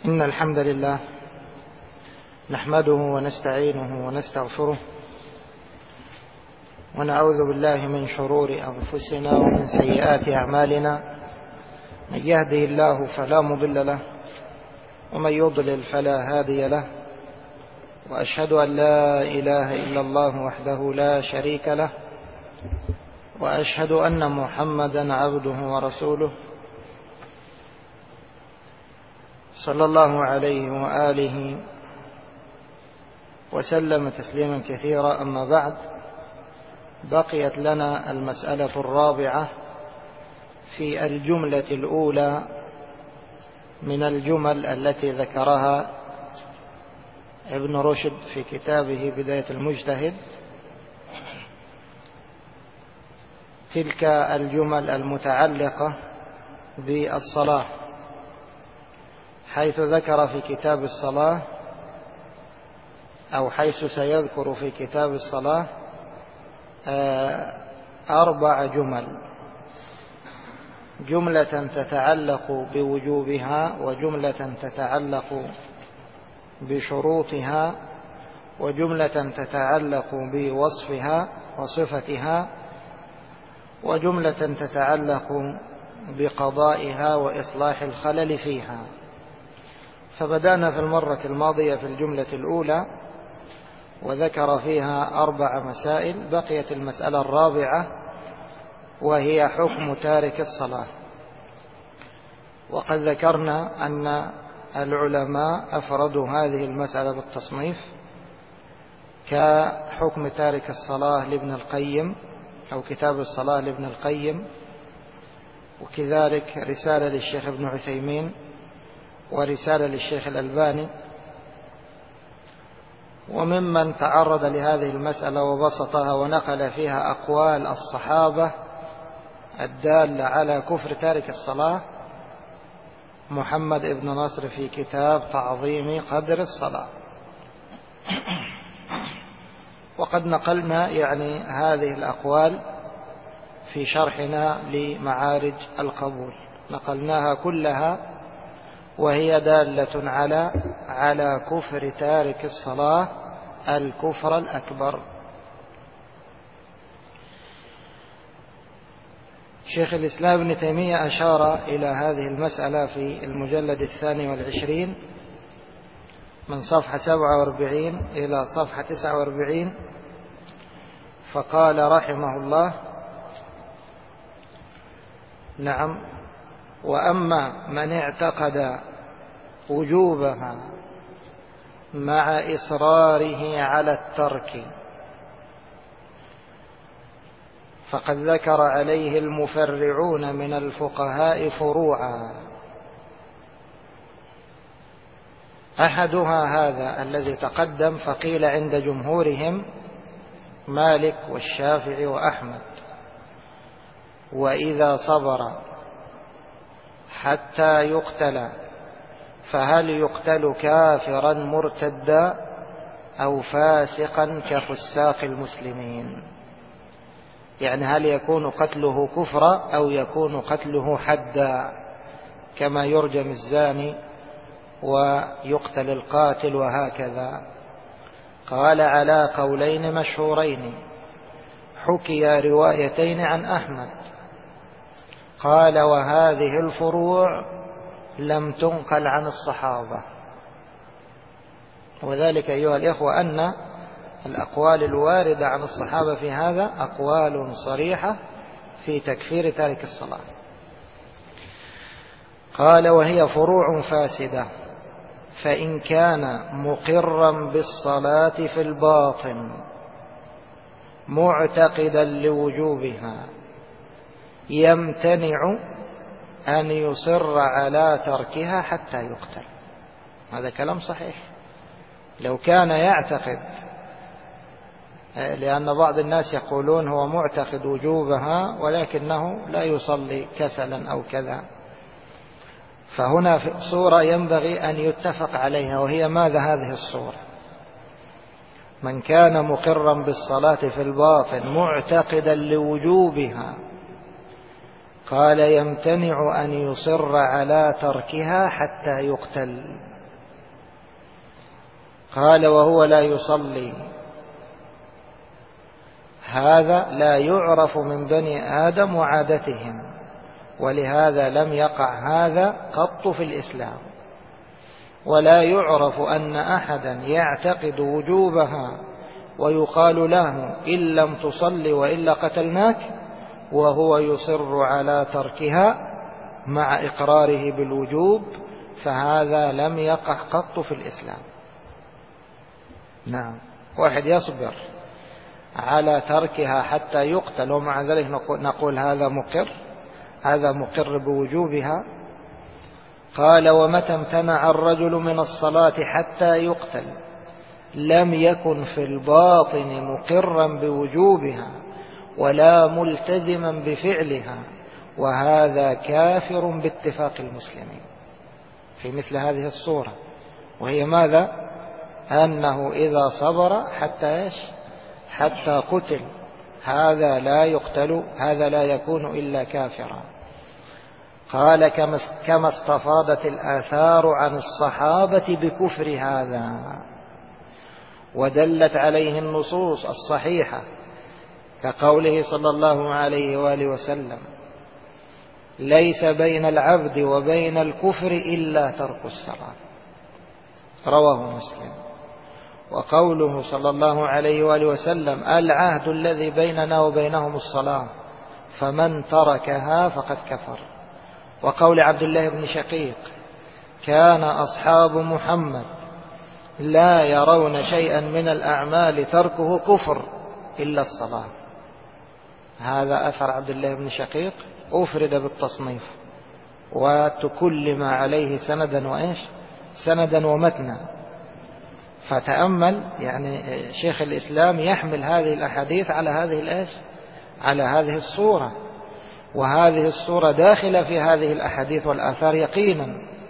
إن الحمد لله نحمده ونستعينه ونستغفره ونعوذ بالله من شرور أنفسنا ومن سيئات أعمالنا. من يهده الله فلا مضل له ومن يضلل فلا هادي له، وأشهد أن لا إله إلا الله وحده لا شريك له، وأشهد أن محمدا عبده ورسوله صلى الله عليه وآله وسلم تسليما كثيرا. أما بعد، بقيت لنا المسألة الرابعة في الجملة الأولى من الجمل التي ذكرها ابن رشد في كتابه بداية المجتهد. تلك الجمل المتعلقة بالصلاة، حيث ذكر في كتاب الصلاة أو حيث سيذكر في كتاب الصلاة 4 جمل: جملة تتعلق بوجوبها، وجملة تتعلق بشروطها، وجملة تتعلق بوصفها وصفتها، وجملة تتعلق بقضائها وإصلاح الخلل فيها. فبدأنا في المرة الماضية في الجملة الأولى وذكر فيها 4 مسائل. بقيت المسألة الرابعة وهي حكم تارك الصلاة. وقد ذكرنا أن العلماء أفردوا هذه المسألة بالتصنيف، كحكم تارك الصلاة لابن القيم أو كتاب الصلاة لابن القيم، وكذلك رسالة للشيخ ابن عثيمين، ورسالة للشيخ الألباني. وممن تعرض لهذه المسألة وبسطها ونقل فيها أقوال الصحابة الدالة على كفر تارك الصلاة محمد ابن نصر في كتاب تعظيم قدر الصلاة. وقد نقلنا هذه الأقوال في شرحنا لمعارج القبول، نقلناها كلها، وهي دالة على كفر تارك الصلاة الكفر الأكبر. شيخ الإسلام ابن تيمية أشار إلى هذه المسألة في المجلد 22 من صفحة 47 إلى صفحة 49، فقال رحمه الله: نعم، وأما من اعتقد وجوبها مع إصراره على الترك فقد ذكر عليه المفرعون من الفقهاء فروعا. أحدها هذا الذي تقدم، فقيل عند جمهورهم مالك والشافعي وأحمد: وإذا صبر حتى يقتل فهل يقتل كافرا مرتدا أو فاسقا كفساق المسلمين؟ هل يكون قتله كفرا أو يكون قتله حدا، كما يرجم الزاني ويقتل القاتل وهكذا؟ قال: على قولين مشهورين، حكي روايتين عن أحمد. قال: وهذه الفروع لم تنقل عن الصحابة. وذلك أيها الإخوة أن الأقوال الواردة عن الصحابة في هذا أقوال صريحة في تكفير تارك الصلاة. قال: وهي فروع فاسدة، فإن كان مقرا بالصلاة في الباطن معتقدا لوجوبها يمتنع أن يصر على تركها حتى يقتل. هذا كلام صحيح. لو كان يعتقد، لأن بعض الناس يقولون هو معتقد وجوبها ولكنه لا يصلي كسلا أو كذا، فهنا في صورة ينبغي أن يتفق عليها، وهي ماذا هذه الصورة؟ من كان مقرا بالصلاة في الباطن معتقدا لوجوبها، قال: يمتنع أن يصر على تركها حتى يقتل. قال وهو لا يصلي. هذا لا يعرف من بني آدم وعادتهم، ولهذا لم يقع هذا قط في الإسلام، ولا يعرف أن أحدا يعتقد وجوبها ويقال له إن لم تصلي وإلا قتلناك، وهو يصر على تركها مع إقراره بالوجوب، فهذا لم يقع قط في الإسلام. نعم، واحد يصبر على تركها حتى يقتل ومع ذلك نقول هذا مقر بوجوبها. قال ومتى امتنع الرجل من الصلاة حتى يقتل لم يكن في الباطن مقرا بوجوبها ولا ملتزما بفعلها، وهذا كافر باتفاق المسلمين في مثل هذه الصورة، وهي ماذا؟ أنه إذا صبر حتى قتل، هذا لا يقتل، هذا لا يكون إلا كافرا. قال كما استفاضت الآثار عن الصحابة بكفر هذا، ودلت عليه النصوص الصحيحة كقوله صلى الله عليه وآله وسلم ليس بين العبد وبين الكفر إلا ترك الصلاة، رواه مسلم. وقوله صلى الله عليه وآله وسلم العهد الذي بيننا وبينهم الصلاة فمن تركها فقد كفر. وقول عبد الله بن شقيق كان أصحاب محمد لا يرون شيئا من الأعمال تركه كفر إلا الصلاة. هذا أثر عبد الله بن شقيق أفرد بالتصنيف وتكلم عليه سندا ومتنا. فتأمل يعني شيخ الإسلام يحمل هذه الأحاديث على هذه الصورة، وهذه الصورة داخلة في هذه الأحاديث والآثار يقينا.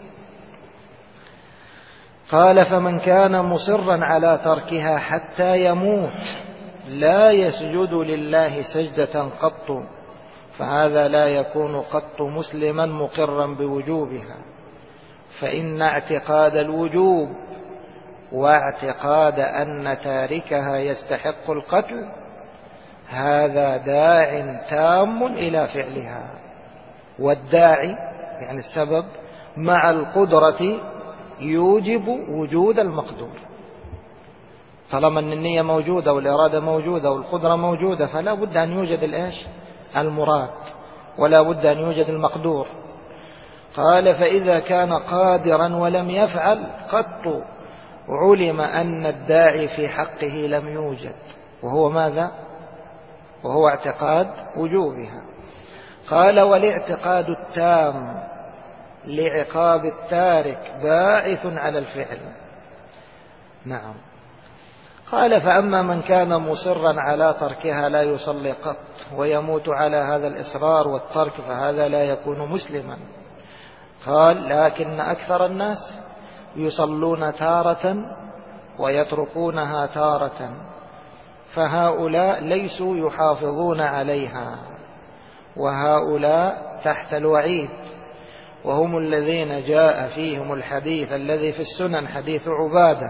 قال فمن كان مصرا على تركها حتى يموت لا يسجد لله سجدة قط، فهذا لا يكون قط مسلما مقرا بوجوبها، فإن اعتقاد الوجوب واعتقاد أن تاركها يستحق القتل هذا داع تام إلى فعلها، والداعي يعني السبب مع القدرة يوجب وجود المقدور. طالما أن النية موجودة والإرادة موجودة والقدرة موجودة فلا بد أن يوجد المراد، ولا بد أن يوجد المقدور. قال فإذا كان قادرا ولم يفعل قط علم أن الداعي في حقه لم يوجد، وهو ماذا؟ وهو اعتقاد وجوبها. قال والاعتقاد التام لعقاب التارك باعث على الفعل. نعم. قال فأما من كان مصرا على تركها لا يصلي قط ويموت على هذا الإصرار والترك فهذا لا يكون مسلما. قال لكن أكثر الناس يصلون تارة ويتركونها تارة، فهؤلاء ليسوا يحافظون عليها، وهؤلاء تحت الوعيد، وهم الذين جاء فيهم الحديث الذي في السنن حديث عبادة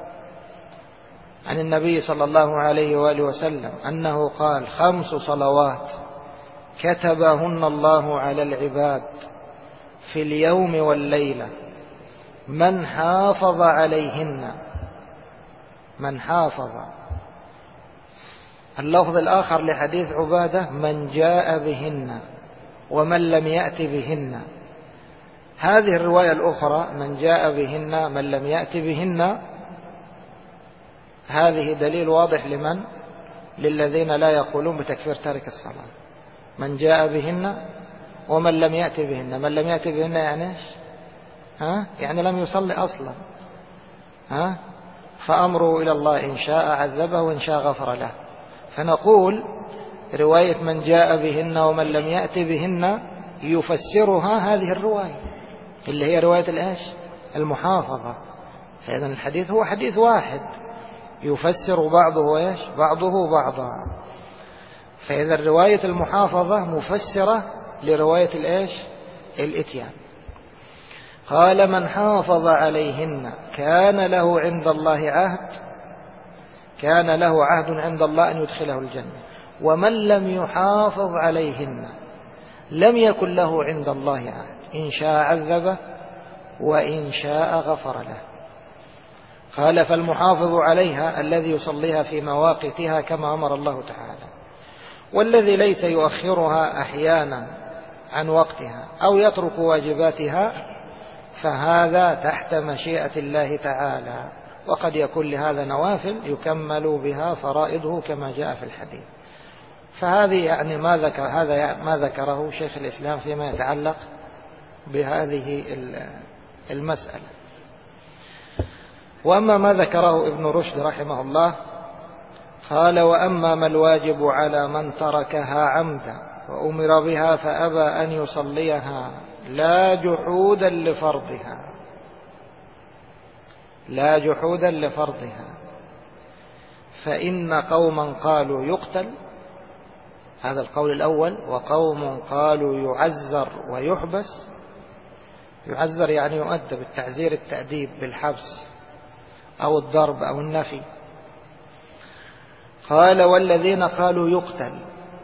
عن النبي صلى الله عليه وآله وسلم أنه قال 5 صلوات كتبهن الله على العباد في اليوم والليلة من حافظ عليهن، من حافظ. اللفظ الآخر لحديث عبادة من جاء بهن ومن لم يأت بهن. هذه الرواية الأخرى من جاء بهن من لم يأت بهن، هذه دليل واضح لمن؟ للذين لا يقولون بتكفير تارك الصلاة. من جاء بهن ومن لم يأت بهن، من لم يأت بهن يعني ايش؟ يعني لم يصلي أصلا. فأمره إلى الله إن شاء عذبه وإن شاء غفر له. فنقول رواية من جاء بهن ومن لم يأت بهن يفسرها هذه الرواية اللي هي رواية المحافظة. فإذن الحديث هو حديث واحد يفسر بعضه بعضا. فإذا رواية المحافظة مفسرة لرواية الإتيان. قال من حافظ عليهن كان له عهد عند الله أن يدخله الجنة، ومن لم يحافظ عليهن لم يكن له عند الله عهد، إن شاء عذبه وإن شاء غفر له. قال فالمحافظ عليها الذي يصليها في مواقتها كما أمر الله تعالى، والذي ليس يؤخرها أحيانا عن وقتها أو يترك واجباتها فهذا تحت مشيئة الله تعالى، وقد يكون لهذا نوافل يكمل بها فرائضه كما جاء في الحديث. فهذه يعني ما ذكره شيخ الإسلام فيما يتعلق بهذه المسألة. وأما ما ذكره ابن رشد رحمه الله قال وأما ما الواجب على من تركها عمدا وأمر بها فأبى أن يصليها لا جحودا لفرضها فإن قوما قالوا يقتل، هذا القول الأول، وقوم قالوا يعزر ويحبس. يعزر يعني يؤدب، التعزير التأديب بالحبس أو الضرب أو النفي. قال والذين قالوا يقتل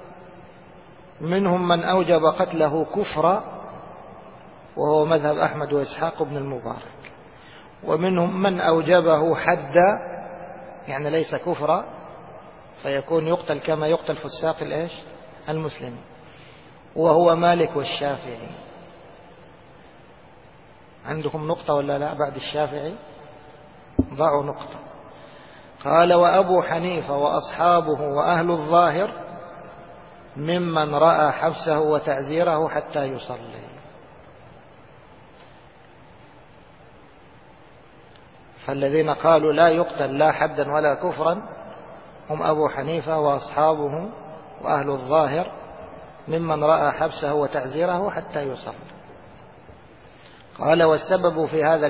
منهم من أوجب قتله كفرا وهو مذهب أحمد وإسحاق بن المبارك، ومنهم من أوجبه حدا يعني ليس كفرا فيكون يقتل كما يقتل فساق المسلمين، وهو مالك والشافعي. عندكم نقطة ولا لا بعد الشافعي؟ ضعوا نقطة. قال وأبو حنيفة وأصحابه وأهل الظاهر ممن رأى حبسه وتعزيره حتى يصلي. فالذين قالوا لا يقتل لا حدا ولا كفرا هم أبو حنيفة وأصحابه وأهل الظاهر ممن رأى حبسه وتعزيره حتى يصلي. قال والسبب في هذا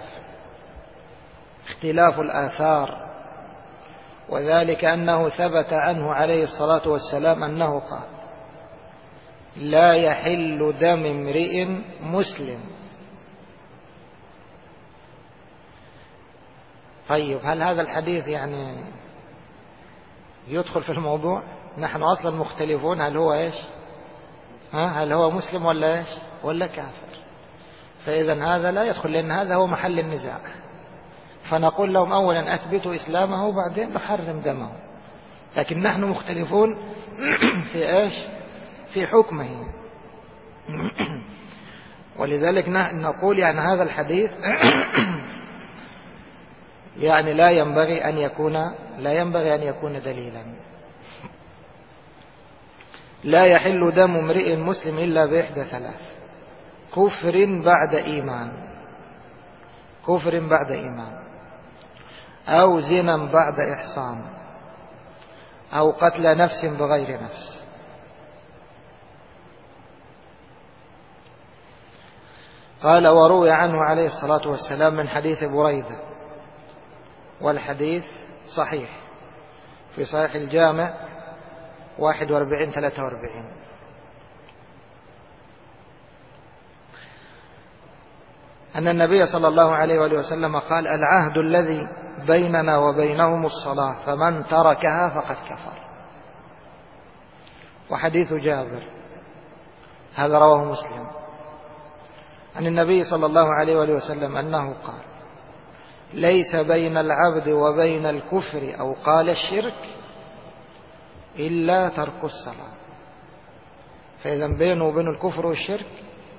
اختلاف الآثار، وذلك أنه ثبت عنه عليه الصلاة والسلام أنه قال لا يحل دم امرئ مسلم. طيب هل هذا الحديث يعني يدخل في الموضوع؟ نحن أصلا مختلفون هل هو هل هو مسلم ولا كافر؟ فإذا هذا لا يدخل، لأن هذا هو محل النزاع. فنقول لهم أولا أثبتوا إسلامه وبعدين نحرم دمه، لكن نحن مختلفون في حكمه. ولذلك نقول يعني هذا الحديث يعني لا ينبغي أن يكون دليلا. لا يحل دم امرئ مسلم إلا بإحدى ثلاث: كفر بعد إيمان، أو زنا بعد إحصان، أو قتل نفس بغير نفس. قال وروي عنه عليه الصلاة والسلام من حديث بريدة، والحديث صحيح في صحيح الجامع 41-43، أن النبي صلى الله عليه وآله وسلم قال العهد الذي بيننا وبينهم الصلاة فمن تركها فقد كفر. وحديث جابر هذا رواه مسلم عن النبي صلى الله عليه وآله وسلم أنه قال ليس بين العبد وبين الكفر أو قال الشرك إلا ترك الصلاة. فإذا بينه وبين الكفر والشرك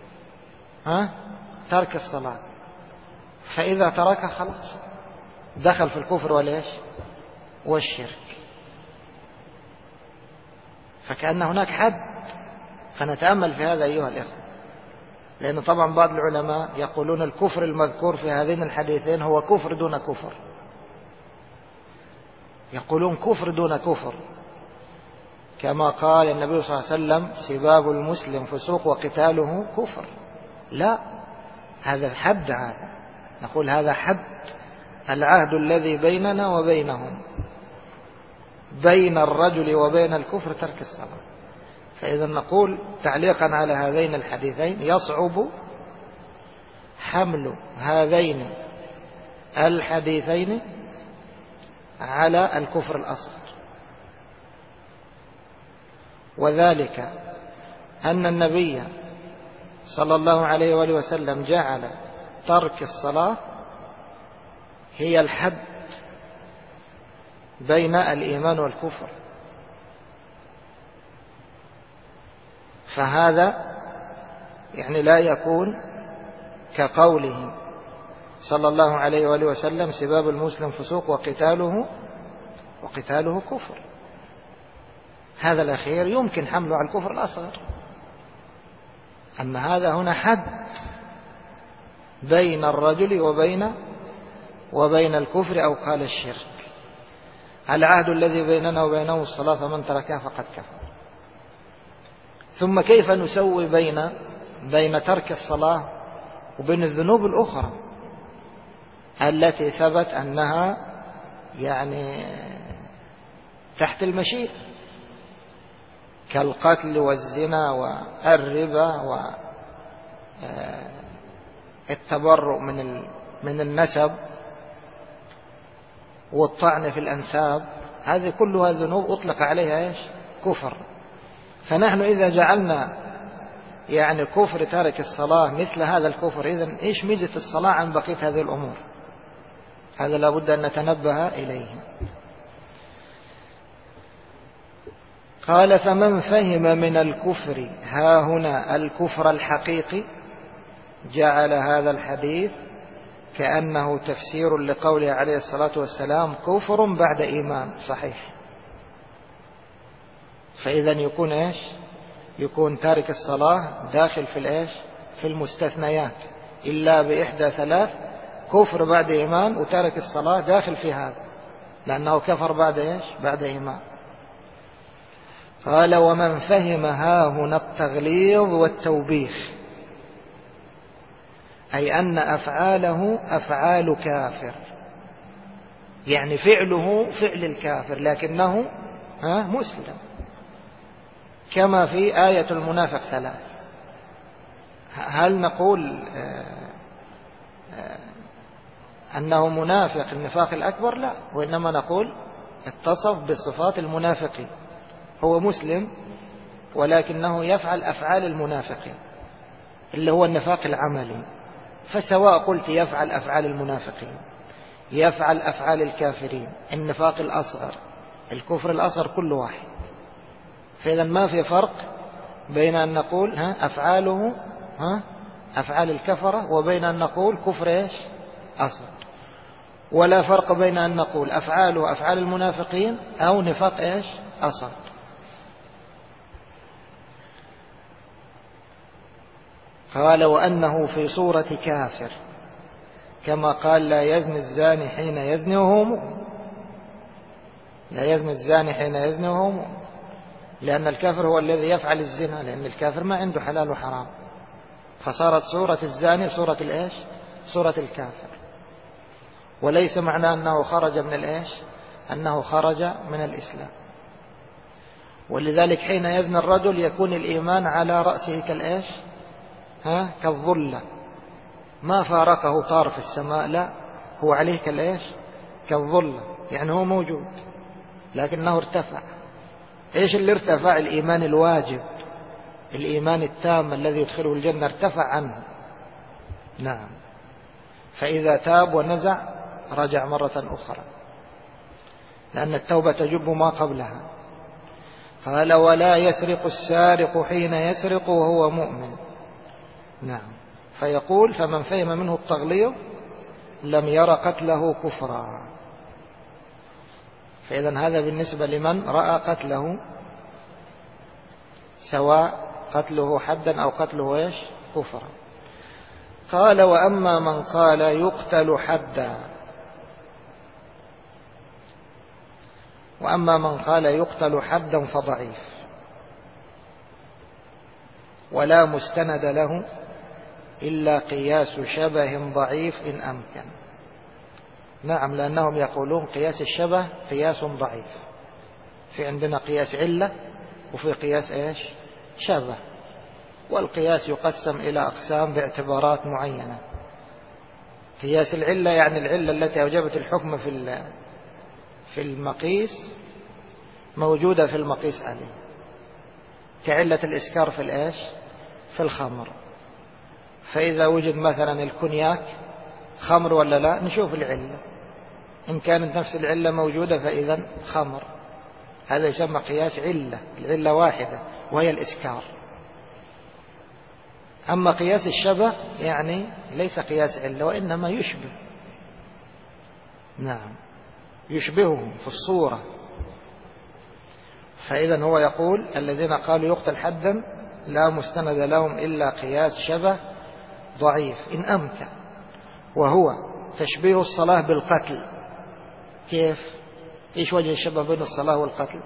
ترك الصلاة، فإذا ترك خلاص دخل في الكفر والشرك. فكأن هناك حد. فنتأمل في هذا أيها الإخوة، لأن طبعا بعض العلماء يقولون الكفر المذكور في هذين الحديثين هو كفر دون كفر، يقولون كفر دون كفر، كما قال النبي صلى الله عليه وسلم سباب المسلم فسوق وقتاله كفر. لا، هذا حد. هذا نقول هذا حد العهد الذي بيننا وبينهم، بين الرجل وبين الكفر ترك الصلاة. فإذا نقول تعليقا على هذين الحديثين يصعب حمل هذين الحديثين على الكفر الأصغر، وذلك أن النبي صلى الله عليه وآله وسلم جعل ترك الصلاة هي الحد بين الإيمان والكفر، فهذا يعني لا يكون كقوله صلى الله عليه وآله وسلم سباب المسلم فسوق وقتاله كفر. هذا الأخير يمكن حمله على الكفر الأصغر، أما هذا هنا حد بين الرجل وبين الكفر أو قال الشرك. العهد الذي بيننا وبينه الصلاة فمن تركها فقد كفر. ثم كيف نسوي بين ترك الصلاة وبين الذنوب الأخرى التي ثبت أنها يعني تحت المشيئة، كالقتل والزنا والربا والتبرؤ من النسب والطعن في الأنساب، هذه كلها ذنوب أطلق عليها إيش؟ كفر. فنحن إذا جعلنا يعني كفر تارك الصلاة مثل هذا الكفر، إذن إيش ميزة الصلاة عن بقية هذه الأمور؟ هذا لابد أن نتنبه إليه. قال فمن فهم من الكفر ها هنا الكفر الحقيقي جعل هذا الحديث كأنه تفسير لقوله عليه الصلاة والسلام كفر بعد إيمان صحيح. فإذا يكون إيش؟ يكون تارك الصلاة داخل في الإيش؟ في المستثنيات، إلا بإحدى ثلاث: كفر بعد إيمان، وتارك الصلاة داخل في هذا لأنه كفر بعد إيش؟ بعد إيمان. قال ومن فهم ها هنا التغليظ والتوبيخ، أي أن أفعاله أفعال كافر، يعني فعله فعل الكافر لكنه مسلم، كما في آية المنافق 3. هل نقول أنه منافق النفاق الأكبر؟ لا، وإنما نقول اتصف بصفات المنافقين، هو مسلم ولكنه يفعل أفعال المنافقين اللي هو النفاق العملي. فسواء قلت يفعل أفعال المنافقين، يفعل أفعال الكافرين، النفاق الأصغر، الكفر الأصغر، كل واحد. فإذا ما في فرق بين أن نقول أفعاله أفعال الكفرة وبين أن نقول كفر إيش؟ أصغر. ولا فرق بين أن نقول أفعاله أفعال المنافقين أو نفاق إيش؟ أصغر. قال وأنه في صورة كافر، كما قال لا يزني الزاني حين يزني وهو مؤمن، لا يزني الزاني حين يزني وهو مؤمن، لأن الكافر هو الذي يفعل الزنا، لأن الكافر ما عنده حلال وحرام، فصارت صورة الزاني صورة الإيش؟ صورة الكافر. وليس معنى أنه خرج من الإيش؟ أنه خرج من الإسلام. ولذلك حين يزني الرجل يكون الإيمان على رأسه كالإيش؟ كالظلة، ما فارقه طار في السماء، لا، هو عليه كالإيش؟ كالظلة، يعني هو موجود لكنه ارتفع. إيش اللي ارتفع؟ الإيمان الواجب، الإيمان التام الذي يدخله الجنة ارتفع عنه. نعم. فإذا تاب ونزع رجع مرة أخرى، لأن التوبة تجب ما قبلها. قال ولا يسرق السارق حين يسرق وهو مؤمن. نعم. فيقول فمن فهم منه التغليظ لم ير قتله كفرا. فإذا هذا بالنسبة لمن رأى قتله، سواء قتله حدا أو قتله إيش؟ كفرا. قال وأما من قال يقتل حدا، وأما من قال يقتل حدا فضعيف ولا مستند له إلا قياس شبه ضعيف إن أمكن. نعم، لأنهم يقولون قياس الشبه قياس ضعيف. في عندنا قياس علة وفي قياس إيش؟ شبه. والقياس يقسم إلى أقسام باعتبارات معينة، قياس العلة يعني العلة التي أوجبت الحكم في المقيس موجودة في المقيس عليه، كعلة الإسكار في الإيش؟ في الخمر. فإذا وجد مثلا الكونياك خمر ولا لا، نشوف العلة، إن كانت نفس العلة موجودة فإذا خمر. هذا يسمى قياس علة، العلة واحدة وهي الإسكار. أما قياس الشبه يعني ليس قياس علة وإنما يشبه، نعم يشبهه في الصورة. فإذا هو يقول الذين قالوا يقتل حدا لا مستند لهم إلا قياس شبه ضعيف إن أمكن، وهو تشبيه الصلاة بالقتل. كيف؟ إيش وجه الشبه بين الصلاة والقتل؟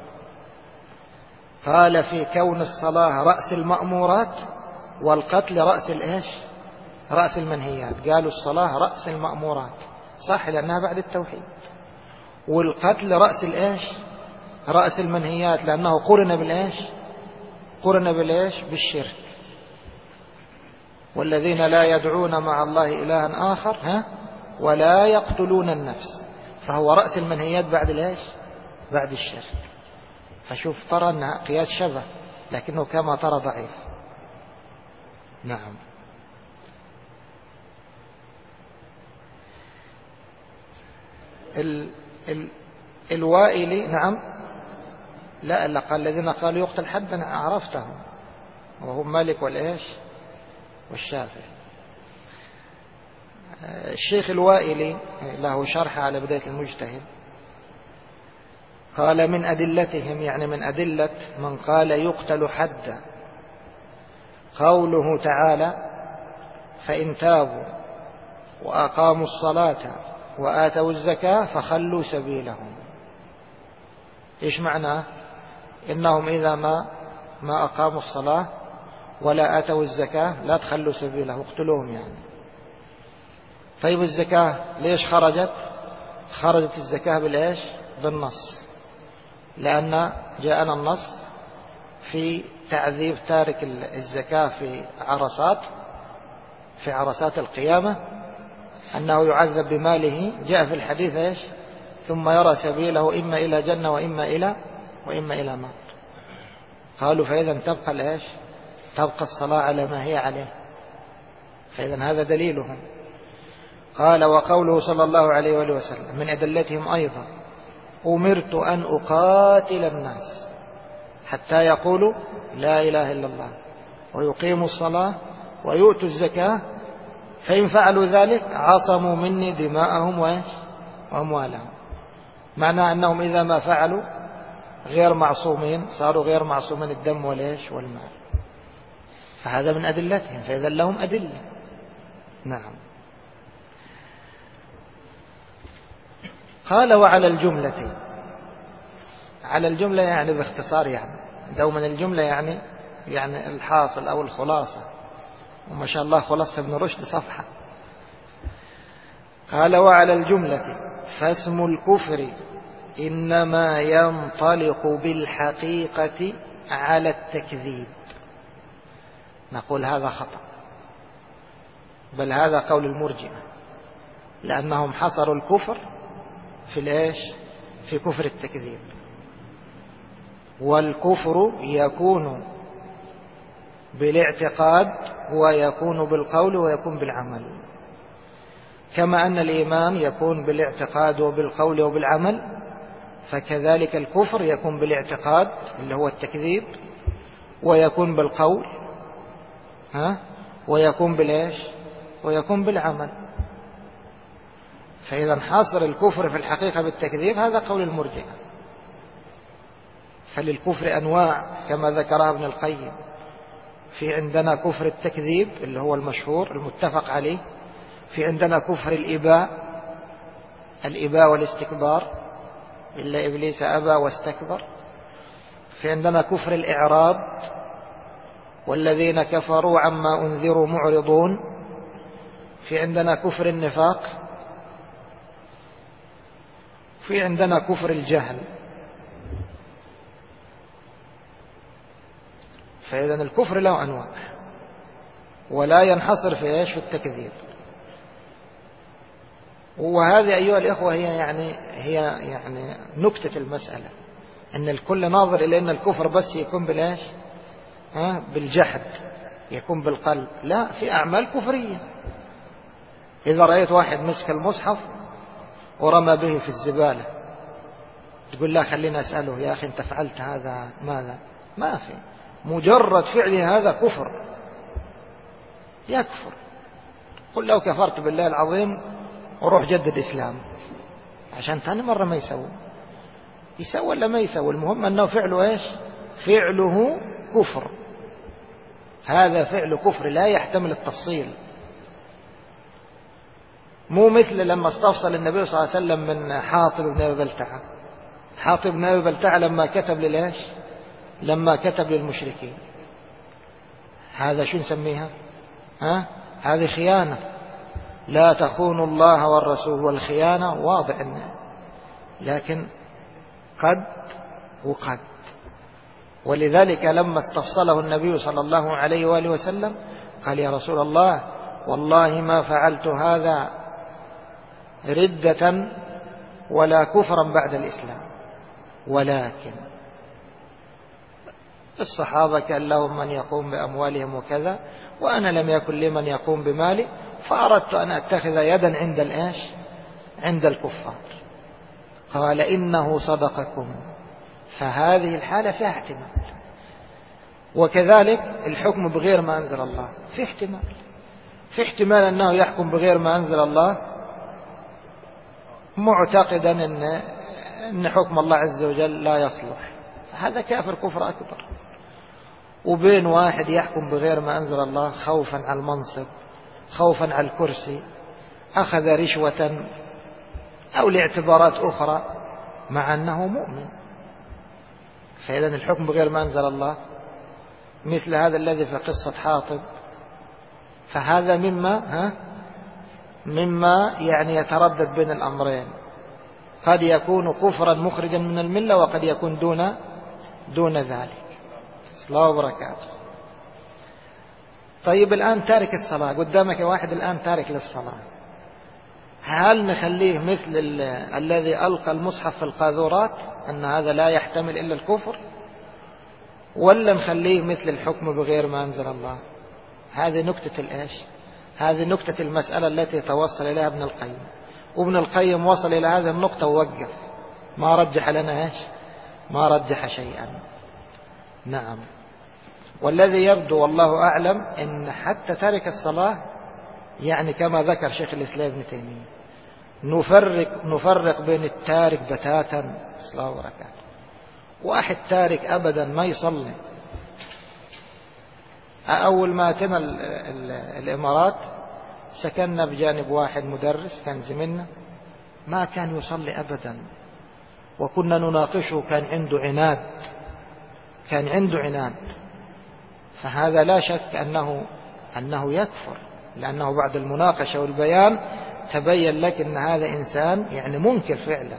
قال في كون الصلاة رأس المأمورات والقتل رأس الإيش؟ رأس المنهيات. قالوا الصلاة رأس المأمورات، صح، لأنها بعد التوحيد، والقتل رأس الإيش؟ رأس المنهيات، لأنه قرن بالإيش؟ قرن بالإيش؟ بالشرك. والذين لا يدعون مع الله إلها آخر ولا يقتلون النفس، فهو رأس المنهيات بعد الإيش؟ بعد الشرك. فشوف ترى أنها قياس شبه لكنه كما ترى ضعيف. نعم. الوائلي نعم لا قال الذين قالوا يقتل حدا عرفتهم، وهم مالك والإيش؟ والشافعي. الشيخ الوائلي له شرح على بداية المجتهد، قال من أدلتهم، يعني من أدلة من قال يقتل حدا، قوله تعالى فإن تابوا وأقاموا الصلاة وآتوا الزكاة فخلوا سبيلهم. إيش معناه؟ إنهم إذا ما أقاموا الصلاة ولا آتوا الزكاة لا تخلوا سبيله، اقتلوهم يعني. طيب الزكاة ليش خرجت؟ خرجت الزكاة بالإيش؟ بالنص، لأن جاءنا النص في تعذيب تارك الزكاة في عرصات القيامة، أنه يعذب بماله. جاء في الحديث إيش؟ ثم يرى سبيله إما إلى جنة وإما إلى نار. قالوا فإذا تبقى الإيش؟ تبقى الصلاة على ما هي عليه، فإذا هذا دليلهم. قال وقوله صلى الله عليه وآله وسلم من أدلتهم أيضا أمرت أن أقاتل الناس حتى يقولوا لا إله إلا الله ويقيموا الصلاة ويؤتوا الزكاة فإن فعلوا ذلك عصموا مني دماءهم وأموالهم. معنى أنهم إذا ما فعلوا غير معصومين، صاروا غير معصومين الدم والمال. فهذا من أدلتهم، فإذا لهم أدلة. نعم. قال وعلى الجملة، على الجملة يعني باختصار، يعني دوما الجملة يعني الحاصل أو الخلاصة، وما شاء الله خلاصة ابن رشد صفحة. قال وعلى الجملة فاسم الكفر إنما ينطلق بالحقيقة على التكذيب. نقول هذا خطأ، بل هذا قول المرجئة، لأنهم حصروا الكفر في الإيش؟ في كفر التكذيب. والكفر يكون بالاعتقاد ويكون بالقول ويكون بالعمل، كما أن الإيمان يكون بالاعتقاد وبالقول وبالعمل، فكذلك الكفر يكون بالاعتقاد اللي هو التكذيب، ويكون بالقول ويكون بالإيش؟ ويكون بالعمل. فإذا حاصر الكفر في الحقيقة بالتكذيب هذا قول المرجئة. فللكفر أنواع كما ذكرها ابن القيم، في عندنا كفر التكذيب اللي هو المشهور المتفق عليه، في عندنا كفر الإباء والاستكبار إلا إبليس أبى واستكبر، في عندنا كفر الإعراض والذين كفروا عما أنذروا معرضون، في عندنا كفر النفاق، في عندنا كفر الجهل. فإذا الكفر له أنواع ولا ينحصر في إيش؟ في التكذيب. وهذه أيها الإخوة هي نكتة المسألة، أن الكل ناظر إلى أن الكفر بس يكون بالإيش؟ بالجحد، يكون بالقلب. لا، في أعمال كفرية. إذا رأيت واحد مسك المصحف ورمى به في الزبالة تقول لا خلينا أسأله يا أخي أنت فعلت هذا ماذا؟ ما في، مجرد فعله هذا كفر، يكفر. قل لو كفرت بالله العظيم وروح جدد إسلام، عشان ثاني مرة ما يسوي ولا ما يسوي، المهم أنه فعله إيش؟ فعله كفر، هذا فعل كفر لا يحتمل التفصيل. مو مثل لما استفصل النبي صلى الله عليه وسلم من حاطب بن أبي بلتعة. حاطب بن أبي بلتعة لما كتب للإيش؟ لما كتب للمشركين، هذا شو نسميها؟ هذه خيانة، لا تخونوا الله والرسول، والخيانة واضح لكن قد وقد. ولذلك لما استفصله النبي صلى الله عليه وآله وسلم قال يا رسول الله والله ما فعلت هذا ردة ولا كفرا بعد الإسلام، ولكن الصحابة كان لهم من يقوم بأموالهم وكذا، وأنا لم يكن لي من يقوم بمالي، فأردت أن أتخذ يدا عند الإيش؟ عند الكفار. قال إنه صدقكم، فهذه الحالة فيها احتمال. وكذلك الحكم بغير ما أنزل الله في احتمال أنه يحكم بغير ما أنزل الله معتقدا أن حكم الله عز وجل لا يصلح، هذا كافر كفر أكبر. وبين واحد يحكم بغير ما أنزل الله خوفا على المنصب، خوفا على الكرسي، أخذ رشوة أو لاعتبارات أخرى مع أنه مؤمن، فإذا الحكم بغير ما أنزل الله مثل هذا الذي في قصة حاطب، فهذا مما يتردد بين الأمرين، قد يكون كفرا مخرجا من الملة وقد يكون دون ذلك. الله وبركاته. طيب الآن تارك الصلاة، قدامك واحد الآن تارك للصلاة، هل نخليه مثل الذي ألقى المصحف في القاذورات أن هذا لا يحتمل إلا الكفر، ولا نخليه مثل الحكم بغير ما أنزل الله؟ هذه نكتة الإيش؟ هذه نكتة المسألة التي توصل إليها ابن القيم. وابن القيم وصل إلى هذه النقطة ووقف، ما رجح لنا إيش؟ ما رجح شيئا. نعم. والذي يبدو والله أعلم إن حتى تارك الصلاة كما ذكر شيخ الإسلام ابن تيمية نفرق بين التارك بتاتا صلى الله وبركاته، واحد تارك أبدا ما يصلي. أول ما أتنا الإمارات سكننا بجانب واحد مدرس كان زميلنا ما كان يصلي أبدا، وكنا نناقشه، كان عنده عناد، فهذا لا شك أنه يكفر، لأنه بعد المناقشة والبيان تبين لك أن هذا إنسان منكر فعلا،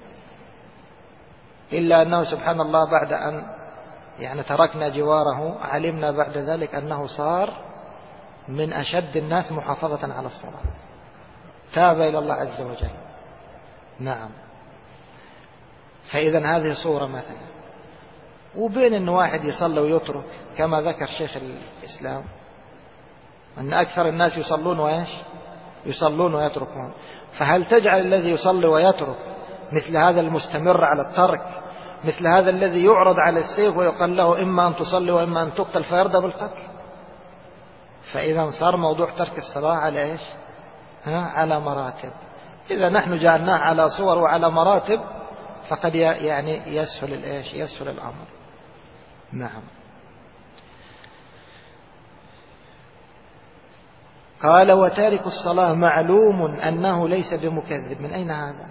إلا أنه سبحان الله بعد أن تركنا جواره علمنا بعد ذلك أنه صار من أشد الناس محافظة على الصلاة، تاب إلى الله عز وجل. نعم. فإذا هذه صورة مثلا. وبين أن واحد يصلي ويترك كما ذكر شيخ الإسلام أن أكثر الناس يصلون ويتركون، فهل تجعل الذي يصلي ويترك مثل هذا المستمر على الترك مثل هذا الذي يعرض على السيف ويقال له إما أن تصلي وإما أن تقتل فيرضى بالقتل؟ فإذا صار موضوع ترك الصلاة على إيش؟ على مراتب. إذا نحن جعلناه على صور وعلى مراتب فقد يسهل الأمر. نعم. قال وتارك الصلاة معلوم أنه ليس بمكذب. من أين هذا؟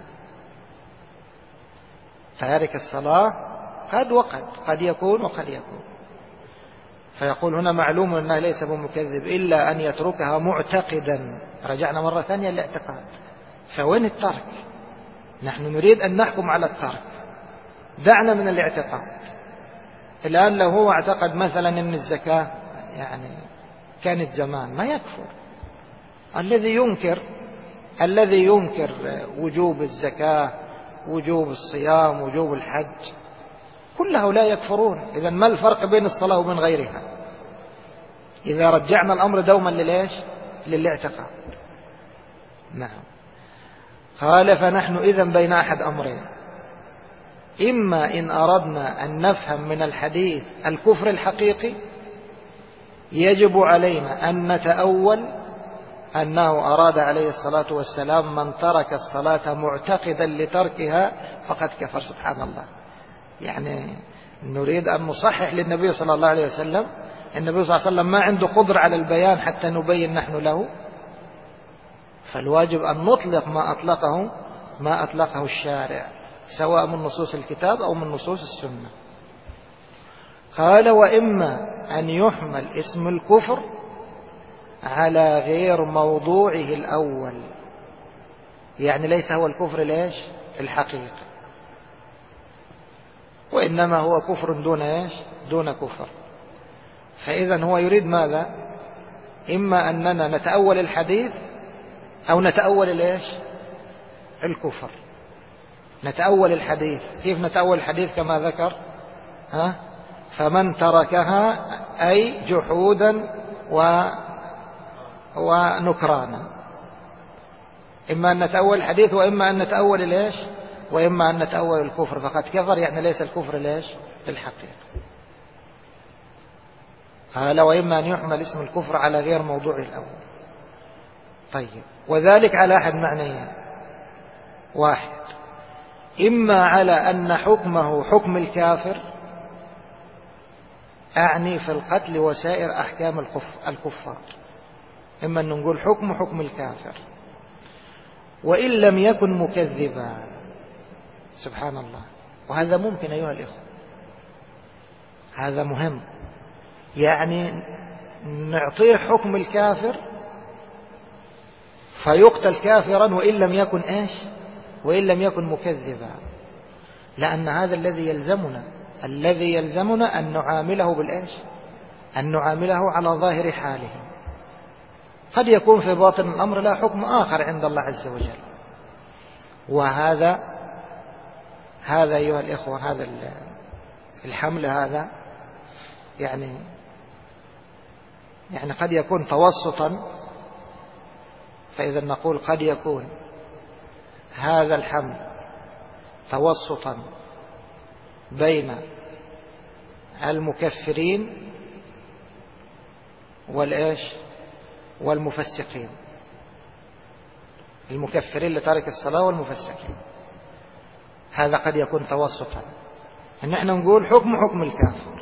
تارك الصلاة قد يكون وقد يكون، فيقول هنا معلوم أنه ليس بمكذب إلا أن يتركها معتقدا. رجعنا مرة ثانية للاعتقاد، فوين الترك؟ نحن نريد أن نحكم على الترك، دعنا من الاعتقاد. الآن لو هو اعتقد مثلا أن الزكاة كانت زمان ما يكفر. الذي ينكر الذي ينكر وجوب الزكاة، وجوب الصيام، وجوب الحج، كل هؤلاء يكفرون. إذن ما الفرق بين الصلاة وبين غيرها إذا رجعنا الأمر دوما للإيش؟ للاعتقاد. نعم. قال فنحن إذن بين أحد أمرين: إما إن أردنا أن نفهم من الحديث الكفر الحقيقي يجب علينا أن نتأول أنه أراد عليه الصلاة والسلام من ترك الصلاة معتقدا لتركها فقد كفر. سبحان الله. يعني نريد أن نصحح للنبي صلى الله عليه وسلم. النبي صلى الله عليه وسلم ما عنده قدرة على البيان حتى نبين نحن له، فالواجب أن نطلق ما أطلقه الشارع، سواء من نصوص الكتاب أو من نصوص السنة. قال وإما أن يحمل اسم الكفر على غير موضوعه الأول، يعني ليس هو الكفر ليش الحقيقي، وإنما هو كفر دون إيش؟ دون كفر. فإذا هو يريد ماذا؟ إما أننا نتأول الحديث أو نتأول الإيش؟ الكفر. نتأول الحديث. كيف نتأول الحديث؟ كما ذكر فمن تركها أي جحودا ونكرانا. إما أن نتأول الحديث وإما أن نتأول الإيش؟ وإما أن نتأول الكفر فقد كفر، يعني ليس الكفر ليش الحقيقة. قال وإما أن يحمل اسم الكفر على غير موضوع الأول. طيب، وذلك على أحد معنيين: واحد، إما على أن حكمه حكم الكافر، أعني في القتل وسائر أحكام الكفار، إما أن نقول حكم الكافر وإن لم يكن مكذبا. سبحان الله. وهذا ممكن أيها الإخوة، هذا مهم، يعني نعطيه حكم الكافر فيقتل كافرا وإن لم يكن إيش؟ وإن لم يكن مكذبا، لأن هذا الذي يلزمنا أن نعامله بالإيش؟ أن نعامله على ظاهر حاله. قد يكون في باطن الأمر لا حكم آخر عند الله عز وجل. وهذا أيها الإخوة، هذا الحمل هذا يعني قد يكون توسطا. فإذا نقول قد يكون هذا الحمل توسطا بين المكفرين والمفسقين، المكفرين لتارك الصلاة والمفسقين. هذا قد يكون توسطا، ان احنا نقول حكم الكافر،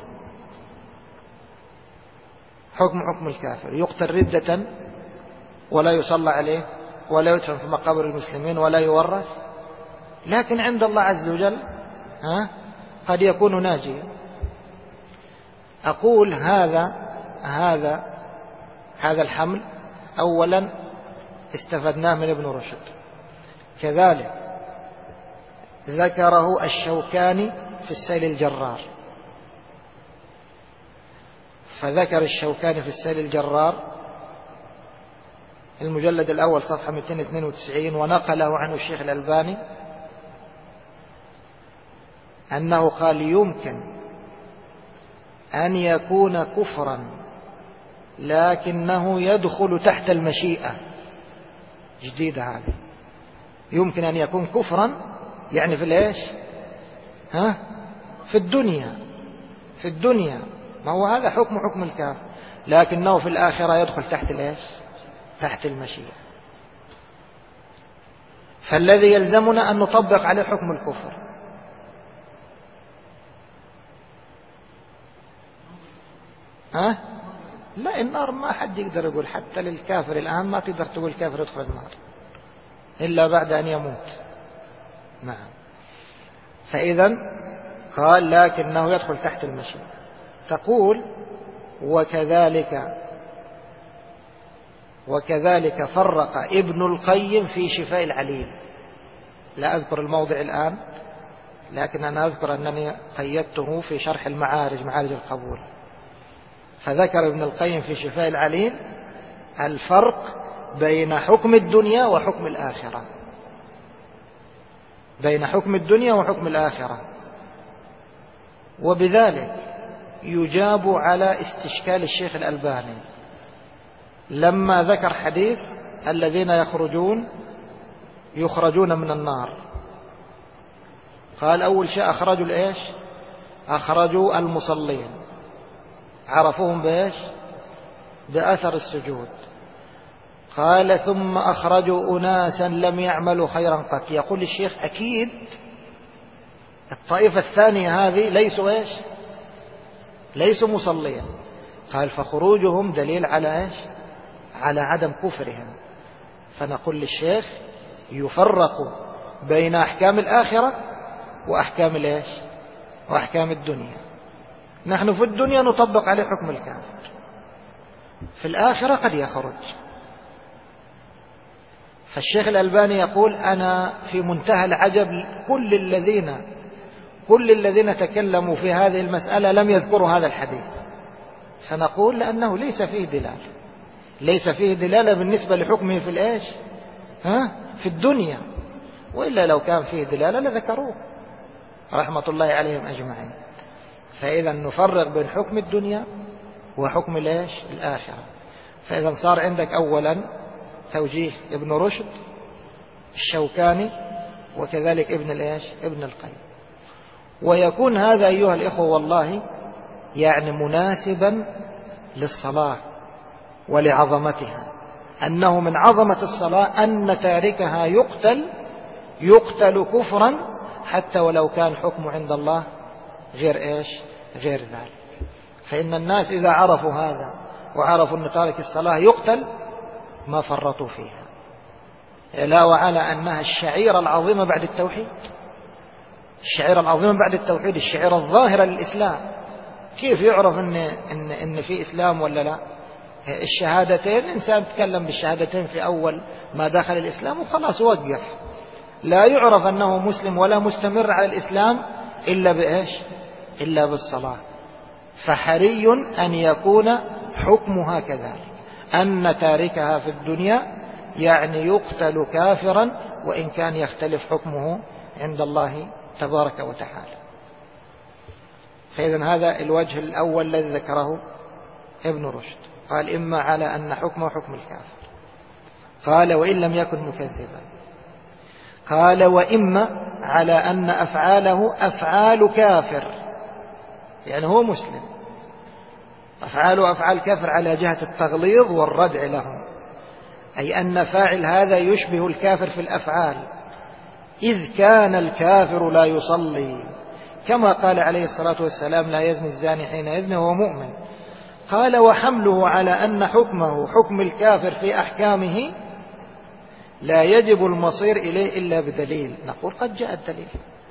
حكم الكافر يقتل ردة ولا يصلى عليه ولا يدفن في مقابر المسلمين ولا يورث، لكن عند الله عز وجل قد يكون ناجيا. أقول هذا الحمل أولا استفدناه من ابن رشد، كذلك ذكره الشوكاني في السيل الجرار. فذكر الشوكاني في السيل الجرار المجلد الأول صفحة 292، ونقله عنه الشيخ الألباني أنه قال يمكن أن يكون كفرا لكنه يدخل تحت المشيئة. جديدة هذه. يمكن أن يكون كفرا يعني في الإيش؟ في الدنيا ما هو هذا حكم الكافر، لكنه في الآخرة يدخل تحت الإيش؟ تحت المشيئة. فالذي يلزمنا أن نطبق عليه حكم الكفر. لا، النار ما حد يقدر يقول، حتى للكافر الآن ما تقدر تقول كافر يدخل النار إلا بعد أن يموت. نعم. فإذا قال لكنه يدخل تحت المشيئة. تقول وكذلك فرق ابن القيم في شفاء العليل. لا أذكر الموضع الآن، لكن أنا أذكر أنني قيدته في شرح معارج القبول. فذكر ابن القيم في شفاء العليل الفرق بين حكم الدنيا وحكم الآخرة، بين حكم الدنيا وحكم الآخرة. وبذلك يجاب على استشكال الشيخ الألباني لما ذكر حديث الذين يخرجون من النار. قال أول شيء أخرجوا الإيش؟ أخرجوا المصلين، عرفوهم بإيش؟ بأثر السجود. قال ثم أخرجوا أناسا لم يعملوا خيرا قط. يقول الشيخ أكيد الطائفة الثانية هذه ليسوا إيش؟ ليسوا مصلين. قال فخروجهم دليل على إيش؟ على عدم كفرهم. فنقول للشيخ يفرق بين أحكام الآخرة وأحكام الإيش؟ وأحكام الدنيا. نحن في الدنيا نطبق عليه حكم الكافر، في الآخرة قد يخرج. فالشيخ الألباني يقول أنا في منتهى العجب، كل الذين تكلموا في هذه المسألة لم يذكروا هذا الحديث. فنقول لأنه ليس فيه دلالة، ليس فيه دلالة بالنسبة لحكمه في الإيش؟ في الدنيا. وإلا لو كان فيه دلالة لذكروه رحمة الله عليهم أجمعين. فإذا نفرق بين حكم الدنيا وحكم الإيش؟ الآخرة. فإذا صار عندك أولا توجيه ابن رشد، الشوكاني، وكذلك ابن القيم. ويكون هذا أيها الإخوة والله يعني مناسبا للصلاة ولعظمتها، أنه من عظمة الصلاة أن تاركها يقتل كفرا حتى ولو كان حكمه عند الله غير ذلك. فإن الناس إذا عرفوا هذا وعرفوا أن تارك الصلاة يقتل ما فرطوا فيها، لا وعلى أنها الشعيرة العظيمة بعد التوحيد، الشعيرة العظيمة بعد التوحيد، الشعيرة الظاهرة للإسلام. كيف يعرف إن في إسلام ولا لا؟ الشهادتين، إنسان تكلم بالشهادتين في أول ما دخل الإسلام وخلاص وقف، لا يعرف أنه مسلم ولا مستمر على الإسلام إلا بإيش؟ إلا بالصلاة. فحري أن يكون حكمها كذلك، أن تاركها في الدنيا يعني يقتل كافرا وإن كان يختلف حكمه عند الله تبارك وتعالى. فإذن هذا الوجه الأول الذي ذكره ابن رشد. قال إما على أن حكمه حكم الكافر، قال وإن لم يكن مكذبا، قال وإما على أن أفعاله أفعال كافر، يعني هو مسلم، أفعاله أفعال كافر على جهة التغليظ والردع لهم، أي أن فاعل هذا يشبه الكافر في الأفعال، إذ كان الكافر لا يصلي، كما قال عليه الصلاة والسلام لا يزني الزاني حين يزني وهو مؤمن. قال وحمله على أن حكمه حكم الكافر في أحكامه لا يجب المصير إليه إلا بدليل. نقول قد جاء الدليل،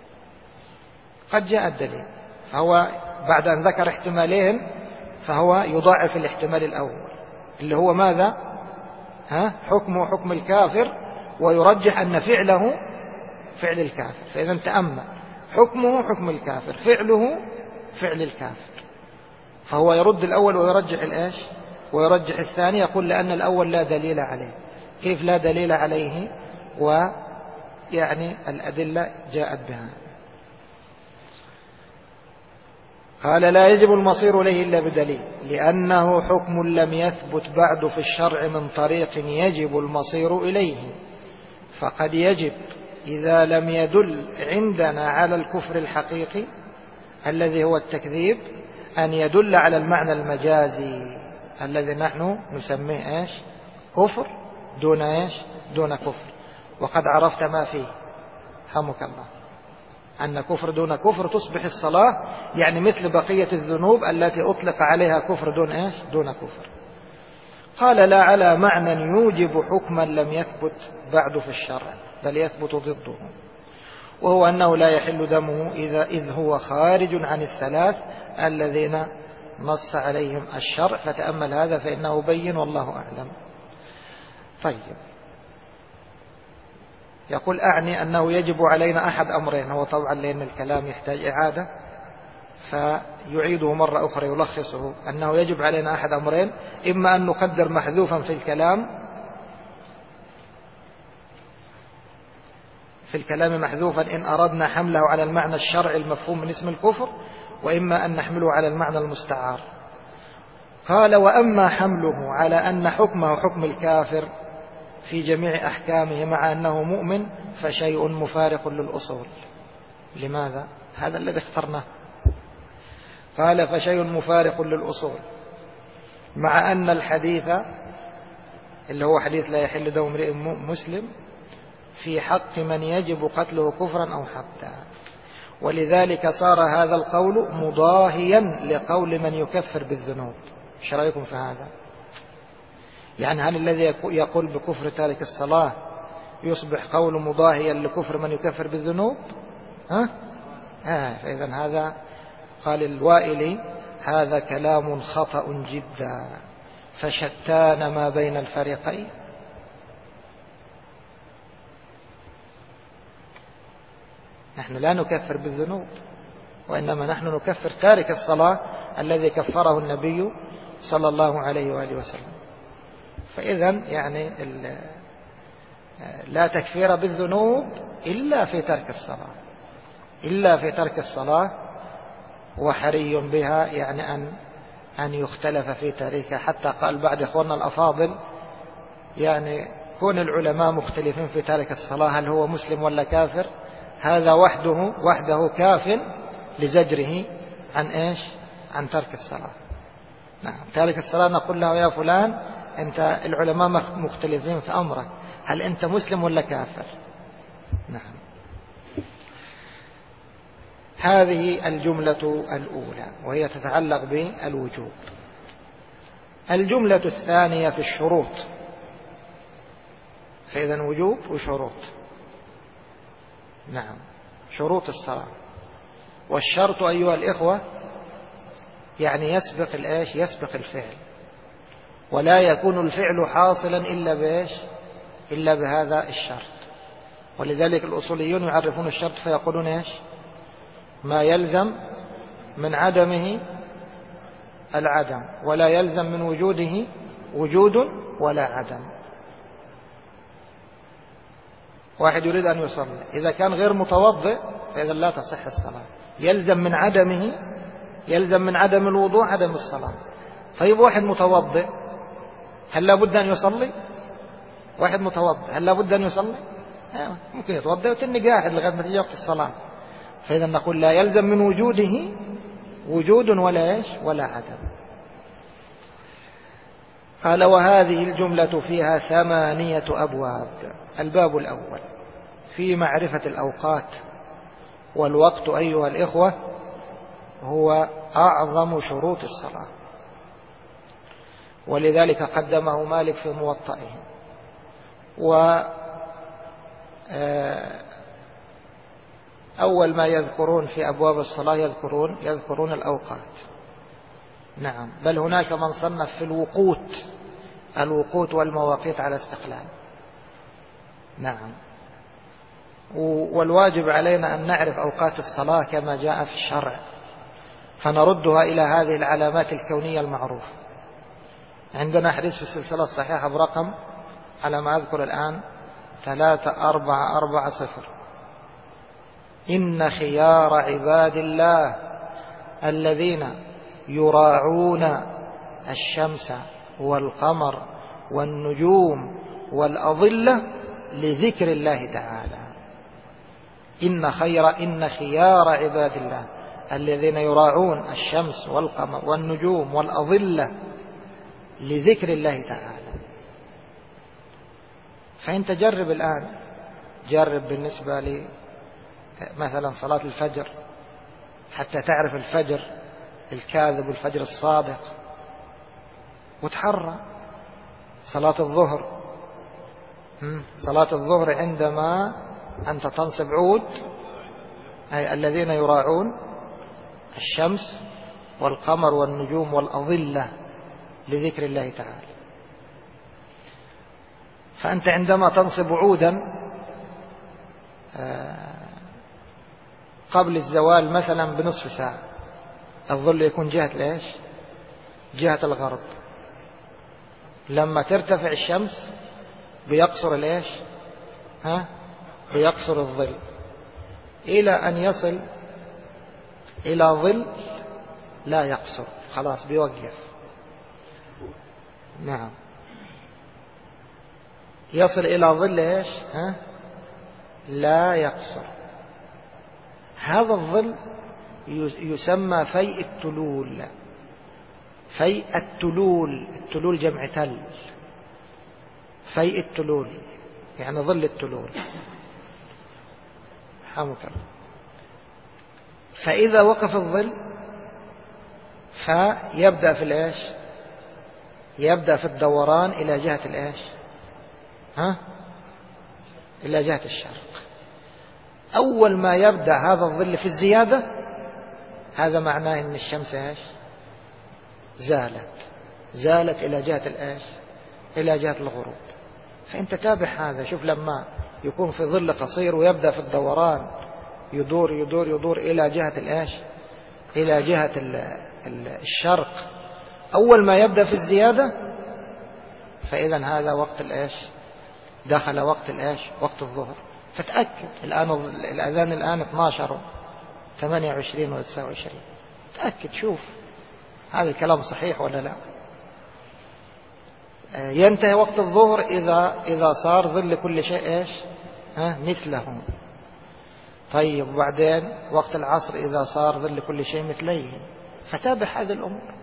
قد جاء الدليل. فهو بعد أن ذكر احتمالين فهو يضاعف الاحتمال الأول اللي هو ماذا؟ حكمه حكم الكافر، ويرجح أن فعله فعل الكافر. فإذا تأمل، حكمه حكم الكافر، فعله فعل الكافر، فهو يرد الأول ويرجح الإيش؟ ويرجح الثاني. يقول لأن الأول لا دليل عليه. كيف لا دليل عليه؟ ويعني الأدلة جاءت بها. قال لا يجب المصير إليه إلا بدليل، لأنه حكم لم يثبت بعد في الشرع من طريق يجب المصير إليه، فقد يجب إذا لم يدل عندنا على الكفر الحقيقي الذي هو التكذيب أن يدل على المعنى المجازي الذي نحن نسميه إيش؟ كفر دون إيش؟ دون كفر. وقد عرفت ما فيه، حمك الله، أن كفر دون كفر تصبح الصلاة يعني مثل بقية الذنوب التي أطلق عليها كفر دون إيش؟ دون كفر. قال لا على معنى يوجب حكما لم يثبت بعد في الشرع بل يثبت ضده، وهو أنه لا يحل دمه إذ هو خارج عن الثلاث الذين نص عليهم الشرع. فتأمل هذا فإنه بين والله أعلم. طيب، يقول أعني أنه يجب علينا أحد أمرين. هو طبعا لأن الكلام يحتاج إعادة فيعيده مرة أخرى يلخصه، أنه يجب علينا أحد أمرين: إما أن نقدر محذوفا في الكلام في الكلام محذوفا إن أردنا حمله على المعنى الشرعي المفهوم من اسم الكفر، وإما أن نحمله على المعنى المستعار. قال: وأما حمله على أن حكمه حكم الكافر في جميع أحكامه مع أنه مؤمن فشيء مفارق للأصول. لماذا؟ هذا الذي اخترناه. قال: فشيء مفارق للأصول، مع أن الحديث اللي هو حديث لا يحل دم امرئ مسلم في حق من يجب قتله كفرا أو حدا، ولذلك صار هذا القول مضاهيا لقول من يكفر بالذنوب. ايش رأيكم في هذا؟ يعني هل الذي يقول بكفر تارك الصلاة يصبح قول مضاهيا لكفر من يكفر بالذنوب؟ فإذا هذا قال الوائلي: هذا كلام خطأ جدا، فشتان ما بين الفريقين. نحن لا نكفر بالذنوب، وإنما نحن نكفر تارك الصلاة الذي كفره النبي صلى الله عليه وآله وسلم. فإذا يعني لا تكفير بالذنوب إلا في ترك الصلاة، إلا في ترك الصلاة، وحري بها يعني أن يختلف في تاريخها. حتى قال بعد إخواننا الأفاضل: يعني كون العلماء مختلفين في تارك الصلاة هل هو مسلم ولا كافر، هذا وحده كاف لزجره عن إيش؟ عن ترك الصلاة. نعم، تارك الصلاة نقول له: يا فلان أنت العلماء مختلفين في أمرك، هل أنت مسلم ولا كافر؟ نعم. هذه الجملة الأولى وهي تتعلق بالوجوب. الجملة الثانية في الشروط. فإذا وجوب وشروط. نعم، شروط الصلاة. والشرط أيها الإخوة يعني يسبق الإيش؟ يسبق الفعل، ولا يكون الفعل حاصلا إلا بإيش؟ إلا بهذا الشرط. ولذلك الأصوليون يعرفون الشرط فيقولون إيش؟ ما يلزم من عدمه العدم، ولا يلزم من وجوده وجود ولا عدم. واحد يريد أن يصلي، إذا كان غير متوضئ فإذا لا تصح الصلاة. يلزم من عدمه، يلزم من عدم الوضوء عدم الصلاة. طيب واحد متوضئ هل لا بد أن يصلي؟ واحد متوضئ هل لا بد أن يصلي؟ ممكن يتوضئ وتني قاعد لغاية ما تيجي وقت الصلاة. فإذا نقول لا يلزم من وجوده وجود ولا إيش؟ ولا عدم. قال: وهذه الجملة فيها 8 أبواب. الباب الأول في معرفة الأوقات. والوقت أيها الإخوة هو أعظم شروط الصلاة، ولذلك قدمه مالك في موطئه. أول ما يذكرون في أبواب الصلاة يذكرون الأوقات. نعم، بل هناك من صنف في الوقوت والمواقيت على استقلال. نعم، والواجب علينا أن نعرف أوقات الصلاة كما جاء في الشرع، فنردها إلى هذه العلامات الكونية المعروفة. عندنا حديث في السلسلة الصحيحة برقم على ما أذكر الآن 3440: إن خيار عباد الله الذين يراعون الشمس والقمر والنجوم والأظلة لذكر الله تعالى. إن خيار عباد الله الذين يراعون الشمس والقمر والنجوم والأظلة لذكر الله تعالى. فأنت جرب الآن، جرب بالنسبة لي مثلا صلاة الفجر حتى تعرف الفجر الكاذب والفجر الصادق، وتحرى صلاة الظهر. صلاة الظهر عندما أنت تنصب عود، أي الذين يراعون الشمس والقمر والنجوم والأظلة لذكر الله تعالى. فأنت عندما تنصب عودا قبل الزوال مثلا بنصف ساعة، الظل يكون جهة ليش؟ جهة الغرب. لما ترتفع الشمس بيقصر ليش؟ بيقصر الظل إلى أن يصل إلى ظل لا يقصر، خلاص بيوقف. نعم، يصل إلى ظل إيش؟ لا يقصر. هذا الظل يسمى فيء التلول. فيء التلول، التلول جمع تل، فيء التلول يعني ظل التلول. حمك الله. فإذا وقف الظل فيبدأ في الإيش؟ يبدأ في الدوران إلى جهة الإيش؟ إلى جهة الشرق. أول ما يبدأ هذا الظل في الزيادة هذا معناه أن الشمس إيش؟ زالت إلى جهة الإيش؟ إلى جهة الغروب. فأنت تابع هذا، شوف لما يكون في ظل قصير ويبدأ في الدوران يدور يدور يدور إلى جهة الإيش؟ إلى جهة الشرق. أول ما يبدأ في الزيادة فإذا هذا وقت الإيش؟ دخل وقت الإيش؟ وقت الظهر. فتأكد الآن الأذان الآن 12 28 و29. تأكد شوف هذا الكلام صحيح ولا لا. ينتهي وقت الظهر إذا صار ظل كل شيء إيش؟ مثله. طيب وبعدين وقت العصر إذا صار ظل كل شيء مثليه. فتابع هذه الأمور،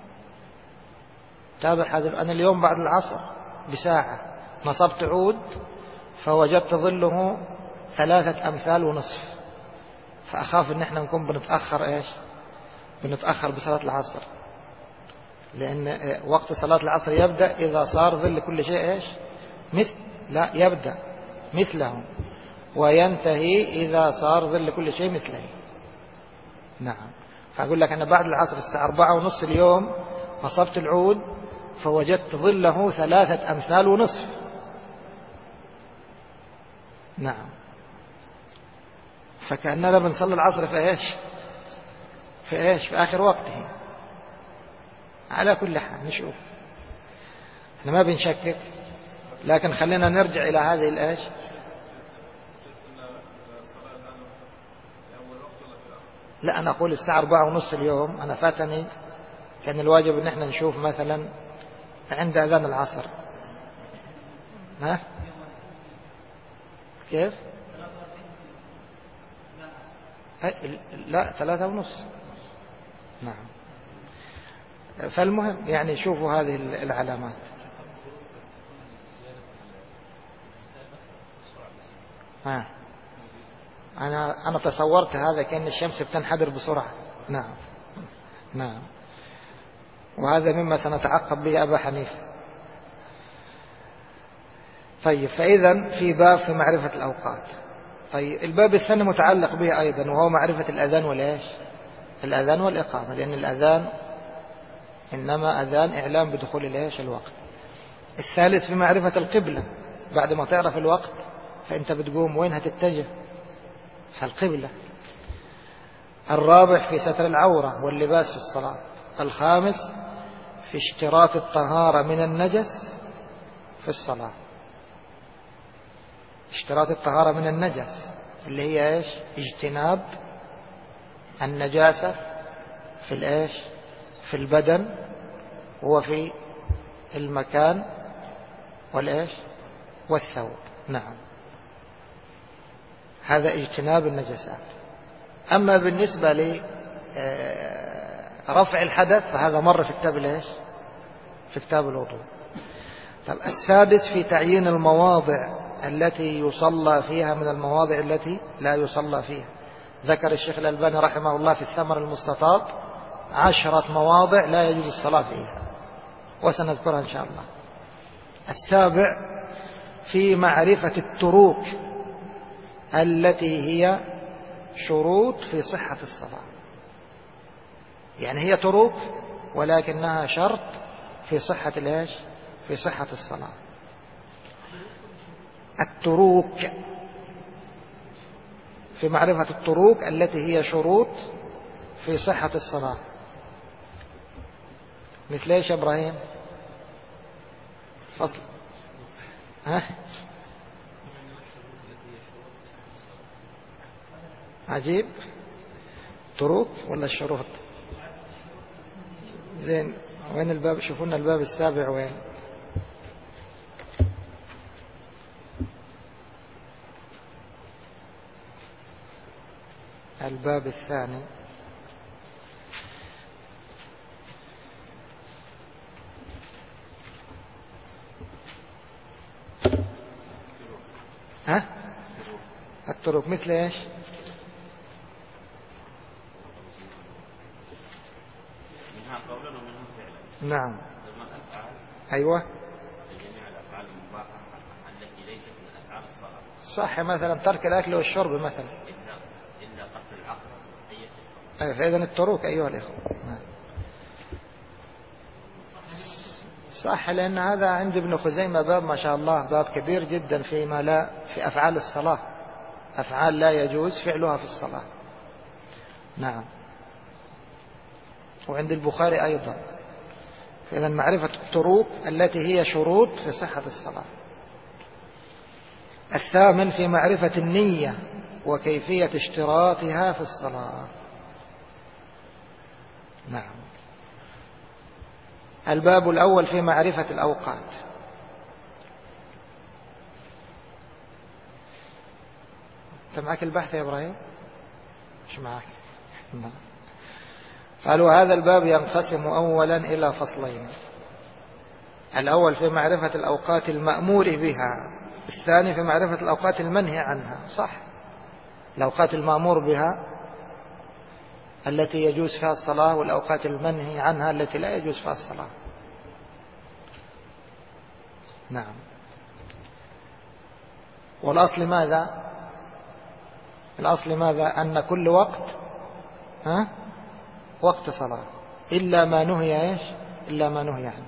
تابع هذا. أنا اليوم بعد العصر بساعة نصبت عود فوجدت ظله 3 أمثال ونصف، فأخاف إن احنا نكون بنتأخر إيش؟ بنتأخر بصلاة العصر، لأن وقت صلاة العصر يبدأ إذا صار ظل كل شيء إيش؟ لا، يبدأ مثله وينتهي إذا صار ظل كل شيء مثله. نعم. فأقول لك أنا بعد العصر الساعة 4:30 اليوم نصبت العود فوجدت ظله 3 أمثال ونصف. نعم. فكأننا بنصلي العصر في إيش؟ في آخر وقته. على كل حال نشوف، احنا ما بنشكك، لكن خلينا نرجع إلى هذه الآية. لا، أنا أقول الساعة 4:30 اليوم أنا فاتني، كان الواجب أن احنا نشوف مثلا عند أذان العصر. كيف؟ لا، 3:30. نعم. فالمهم يعني شوفوا هذه العلامات. أنا تصورت هذا كأن الشمس بتنحدر بسرعة. نعم. وهذا مما سنتعقب به أبا حنيفة. طيب، فإذا في باب في معرفة الأوقات. طيب، الباب الثاني متعلق به أيضا، وهو معرفة الأذان والإيش؟ الأذان والإقامة، لأن الأذان إنما أذان إعلام بدخول الإيش؟ الوقت. الثالث في معرفة القبلة، بعد ما تعرف الوقت فأنت بتقوم وين هتتجه؟ فالقبلة. الرابع في ستر العورة واللباس في الصلاة. الخامس في اشتراط الطهارة من النجس في الصلاة. اشتراط الطهارة من النجس اللي هي إيش؟ اجتناب النجاسة في الإيش؟ في البدن وفي المكان والإيش؟ والثوب. نعم، هذا اجتناب النجاسات. أما بالنسبة لرفع الحدث فهذا مر في كتاب الإيش؟ في كتاب الوضوء. طب السادس في تعيين المواضع التي يصلى فيها من المواضع التي لا يصلى فيها. ذكر الشيخ الألباني رحمه الله في الثمر المستطاب 10 مواضع لا يجوز الصلاة فيها، وسنذكرها إن شاء الله. السابع في معرفة التروك التي هي شروط في صحة الصلاة. يعني هي تروك ولكنها شرط في صحة الإيش؟ في صحة الصلاة. التروك، في معرفة التروك التي هي شروط في صحة الصلاة. مثل ايش يا إبراهيم؟ فصل. عجيب. طرق ولا الشروط؟ زين، وين الباب؟ شوفونا الباب السابع وين. الباب الثاني. ها؟ الطرق مثل ايش؟ منها قولا ومنها فعلا. نعم. ايوه. جميع الافعال المباحه التي ليست من افعال الصلاه. صح، مثلا ترك الاكل والشرب مثلا. الا قتل العقل هي الصلاه. ايوه، فاذا التروك ايها الاخوه. صح، لأن هذا عند ابن خزيمة باب ما شاء الله، باب كبير جدا فيما لا في أفعال الصلاة، أفعال لا يجوز فعلها في الصلاة. نعم. وعند البخاري أيضا. إذن معرفة الطرق التي هي شروط في صحة الصلاة. الثامن في معرفة النية وكيفية اشتراطها في الصلاة. نعم. الباب الأول في معرفة الأوقات. أنت معك البحث يا إبراهيم؟ مش معك. قالوا هذا الباب ينقسم أولا إلى فصلين. الأول في معرفة الأوقات المأمور بها، الثاني في معرفة الأوقات المنهي عنها. صح، الأوقات المأمور بها التي يجوز فيها الصلاة، والأوقات المنهي عنها التي لا يجوز فيها الصلاة. نعم. والأصل ماذا؟ الأصل ماذا؟ أن كل وقت وقت صلاة إلا ما نهي إيش؟ إلا ما نهي عنه.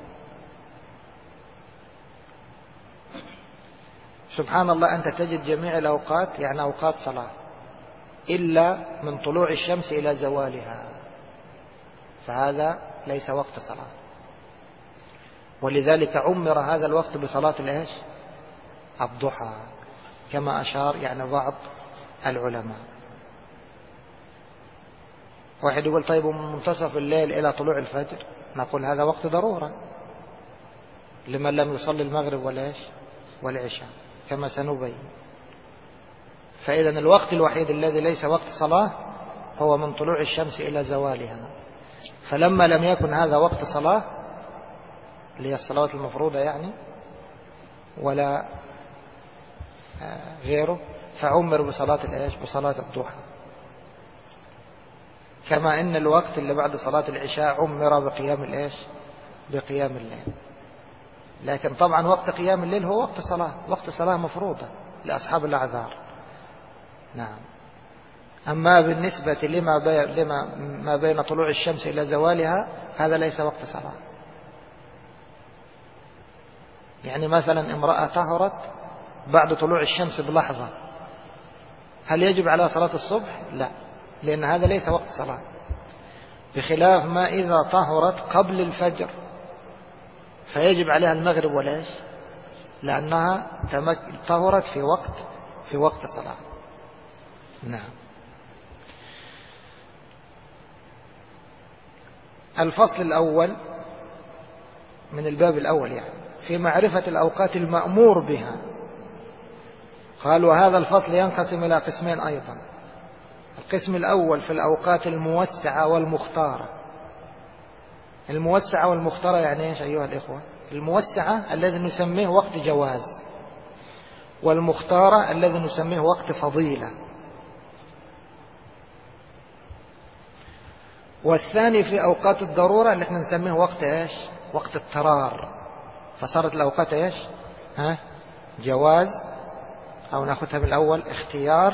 سبحان الله، أنت تجد جميع الأوقات يعني أوقات صلاة إلا من طلوع الشمس إلى زوالها، فهذا ليس وقت صلاة. ولذلك عمر هذا الوقت بصلاة الإيش؟ الضحى، كما أشار يعني بعض العلماء. واحد يقول طيب من منتصف الليل إلى طلوع الفجر، نقول هذا وقت ضرورة لمن لم يصلي المغرب والعشاء كما سنبين. فإذا الوقت الوحيد الذي ليس وقت صلاة هو من طلوع الشمس إلى زوالها. فلما لم يكن هذا وقت صلاة اللي هي الصلوات المفروضة يعني ولا غيره، فعمر بصلاة الإيش؟ بصلاة الضحى. كما إن الوقت اللي بعد صلاة العشاء عمر بقيام الإيش؟ بقيام الليل. لكن طبعا وقت قيام الليل هو وقت صلاة، وقت صلاة مفروضة لأصحاب الأعذار. نعم. أما بالنسبة لما ما بين طلوع الشمس إلى زوالها هذا ليس وقت صلاة. يعني مثلا امرأة طهرت بعد طلوع الشمس بلحظة، هل يجب على صلاة الصبح؟ لا، لأن هذا ليس وقت صلاة. بخلاف ما إذا طهرت قبل الفجر فيجب عليها المغرب والعشاء، لأنها طهرت في وقت صلاة. نعم. الفصل الأول من الباب الأول يعني في معرفة الأوقات المأمور بها. قال وهذا الفصل ينقسم إلى قسمين أيضا. القسم الأول في الأوقات الموسعة والمختارة. الموسعة والمختارة يعني إيش أيها الإخوة؟ الموسعة الذي نسميه وقت جواز، والمختارة الذي نسميه وقت فضيلة. والثاني في أوقات الضرورة اللي احنا نسميه وقت إيش؟ وقت اضطرار. فصارت الأوقات إيش؟ جواز، أو نأخذها من الأول اختيار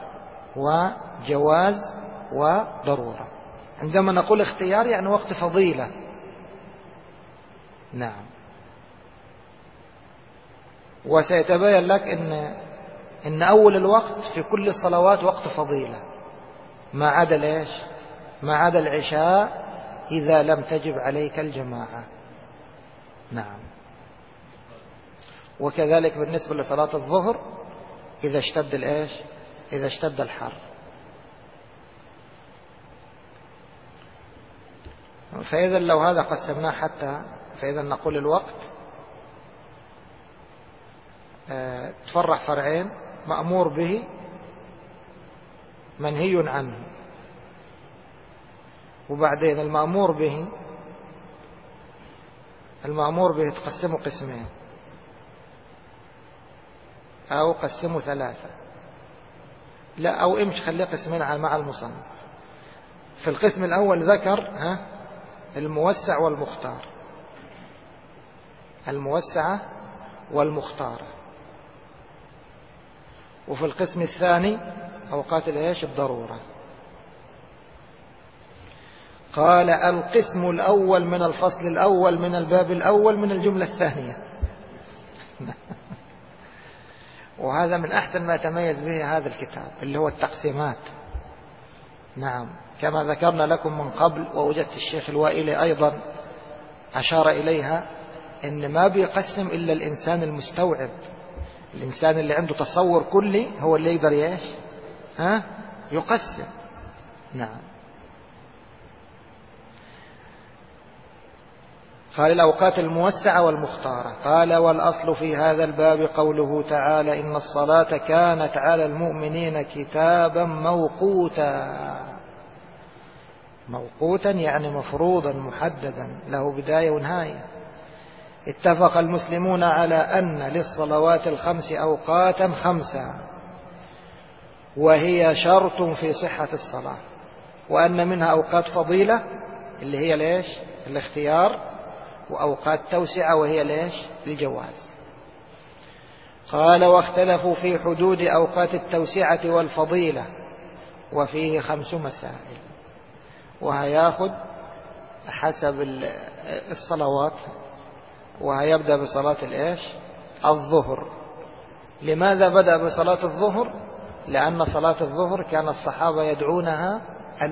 وجواز وضرورة. عندما نقول اختيار يعني وقت فضيلة. نعم. وسيتبين لك إن أول الوقت في كل الصلوات وقت فضيلة ما عدا إيش؟ ما عدا العشاء إذا لم تجب عليك الجماعة. نعم. وكذلك بالنسبة لصلاة الظهر إذا اشتد الإيش؟ إذا اشتد الحر. فإذا لو هذا قسمناه حتى، فإذا نقول الوقت تفرع فرعين: مأمور به، منهي عنه. وبعدين المأمور به تقسمه قسمين أو قسمه ثلاثة، لا أو امشي خليه قسمين مع المصنف. في القسم الأول ذكر الموسع والمختار، الموسعة والمختارة. وفي القسم الثاني أوقات الضرورة. قال: القسم الأول من الفصل الأول من الباب الأول من الجملة الثانية. وهذا من أحسن ما تميز به هذا الكتاب، اللي هو التقسيمات. نعم، كما ذكرنا لكم من قبل، ووجدت الشيخ الوائلي أيضا أشار إليها، إن ما بيقسم إلا الإنسان المستوعب، الإنسان اللي عنده تصور كلي هو اللي يقدر يقسم. نعم. قال: الأوقات الموسعة والمختارة. قال: والأصل في هذا الباب قوله تعالى: إن الصلاة كانت على المؤمنين كتابا موقوتا. موقوتا يعني مفروضا محددا، له بداية ونهاية. اتفق المسلمون على أن للصلوات الخمس أوقاتا خمسة، وهي شرط في صحة الصلاة، وأن منها أوقات فضيلة اللي هي ليش؟ الاختيار، وأوقات توسعة وهي ليش؟ الجواز. قال: واختلفوا في حدود أوقات التوسعة والفضيلة، وفيه 5 مسائل. وهياخد حسب الصلوات، وهيبدأ بصلاة الظهر. لماذا بدأ بصلاة الظهر؟ لأن صلاة الظهر كان الصحابة يدعونها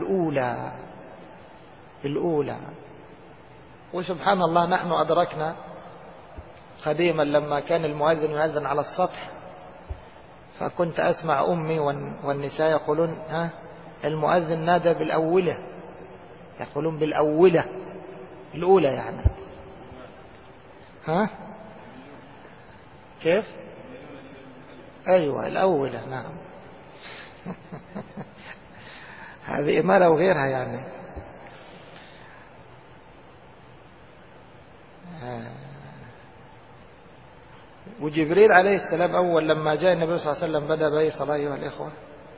الأولى. وسبحان الله، نحن أدركنا قديما لما كان المؤذن يؤذن على السطح، فكنت أسمع أمي والنساء يقولون المؤذن نادى بالأولى، يقولون بالأولى، الأولى يعني كيف؟ أيوة الأولى. نعم. هذه إمالة وغيرها يعني. وجبريل عليه السلام أول لما جاء النبي صلى الله عليه وسلم بدأ بأي صلاة أيها الإخوة؟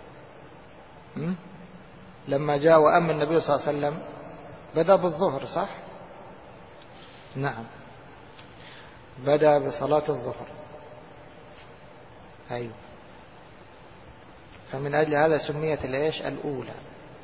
لما جاء وأم النبي صلى الله عليه وسلم بدأ بالظهر، صح؟ نعم، بدأ بصلاة الظهر. أيوة. فمن أجل هذا سميت الأولى.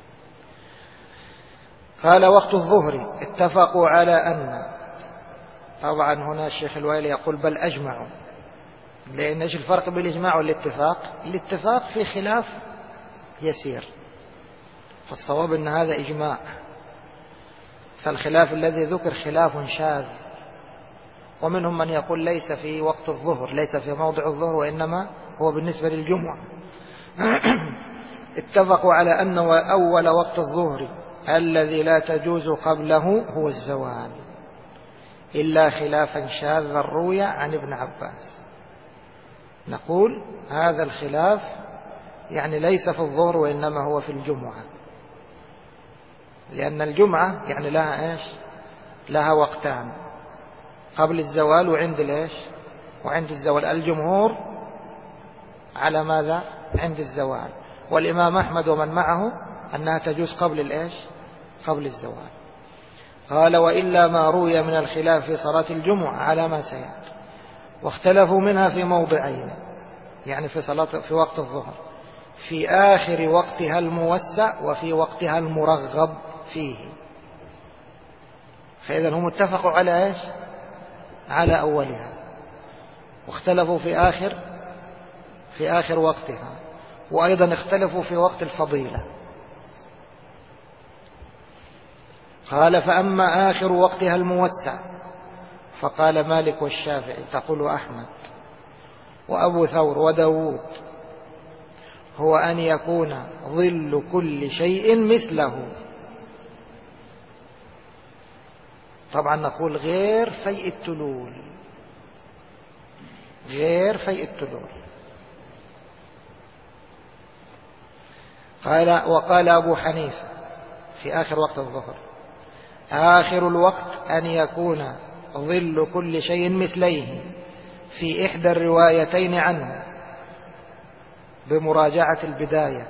قال: وقت الظهر اتفقوا على أن، طبعا هنا الشيخ الوائلي يقول بل أجمعوا، لأن ايش الفرق بين الإجماع والاتفاق؟ الاتفاق في خلاف يسير، فالصواب أن هذا إجماع، فالخلاف الذي ذكر خلاف شاذ. ومنهم من يقول ليس في وقت الظهر، ليس في موضع الظهر، وإنما هو بالنسبة للجمعة. اتفقوا على أن أول وقت الظهر الذي لا تجوز قبله هو الزوال، إلا خلافا شاذا روي عن ابن عباس. نقول هذا الخلاف يعني ليس في الظهر، وإنما هو في الجمعة، لأن الجمعة يعني لها وقتان، قبل الزوال وعند وعند الزوال. الجمهور على ماذا؟ عند الزوال. والإمام أحمد ومن معه أنها تجوز قبل الزوال. قال: وإلا ما روي من الخلاف في صلاة الجمعة على ما سيأتي. واختلفوا منها في موضعين، يعني في وقت الظهر، في آخر وقتها الموسع وفي وقتها المرغب فيه. فإذا هم اتفقوا على على أولها، واختلفوا في آخر وقتها، وأيضا اختلفوا في وقت الفضيلة. قال: فأما آخر وقتها الموسع فقال مالك والشافعي، تقول أحمد وأبو ثور وداود، هو أن يكون ظل كل شيء مثله. طبعا نقول غير فيء التلول، غير فيء التلول. وقال أبو حنيفة في آخر وقت الظهر: آخر الوقت أن يكون ظل كل شيء مثليه في إحدى الروايتين عنه، بمراجعة البداية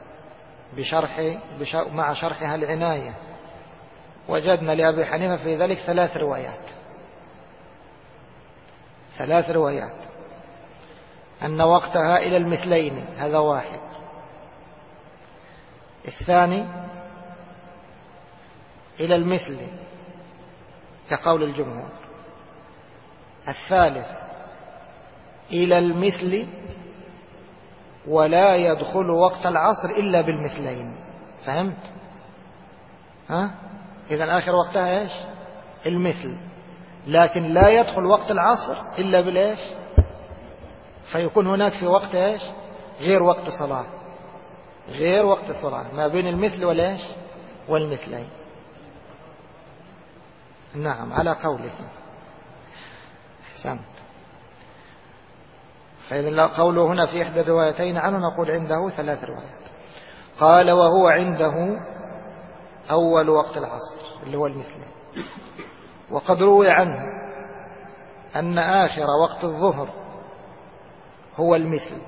مع شرحها العناية. وجدنا لأبي حنيفة في ذلك 3 روايات، 3 روايات: أن وقتها إلى المثلين، هذا واحد. الثاني إلى المثل كقول الجمهور. الثالث إلى المثل ولا يدخل وقت العصر إلا بالمثلين. فهمت؟ إذن آخر وقتها إيش؟ المثل، لكن لا يدخل وقت العصر إلا بالإيش؟ فيكون هناك في وقت إيش؟ غير وقت صلاة، غير وقت الصلاة، ما بين المثل والإيش؟ والمثلين. نعم، على قوله. أحسنت. فإذا قوله هنا في إحدى الروايتين عنه نقول عنده 3 روايات. قال: وهو عنده أول وقت العصر اللي هو المثلين. وقد روي عنه أن آخر وقت الظهر هو المثل،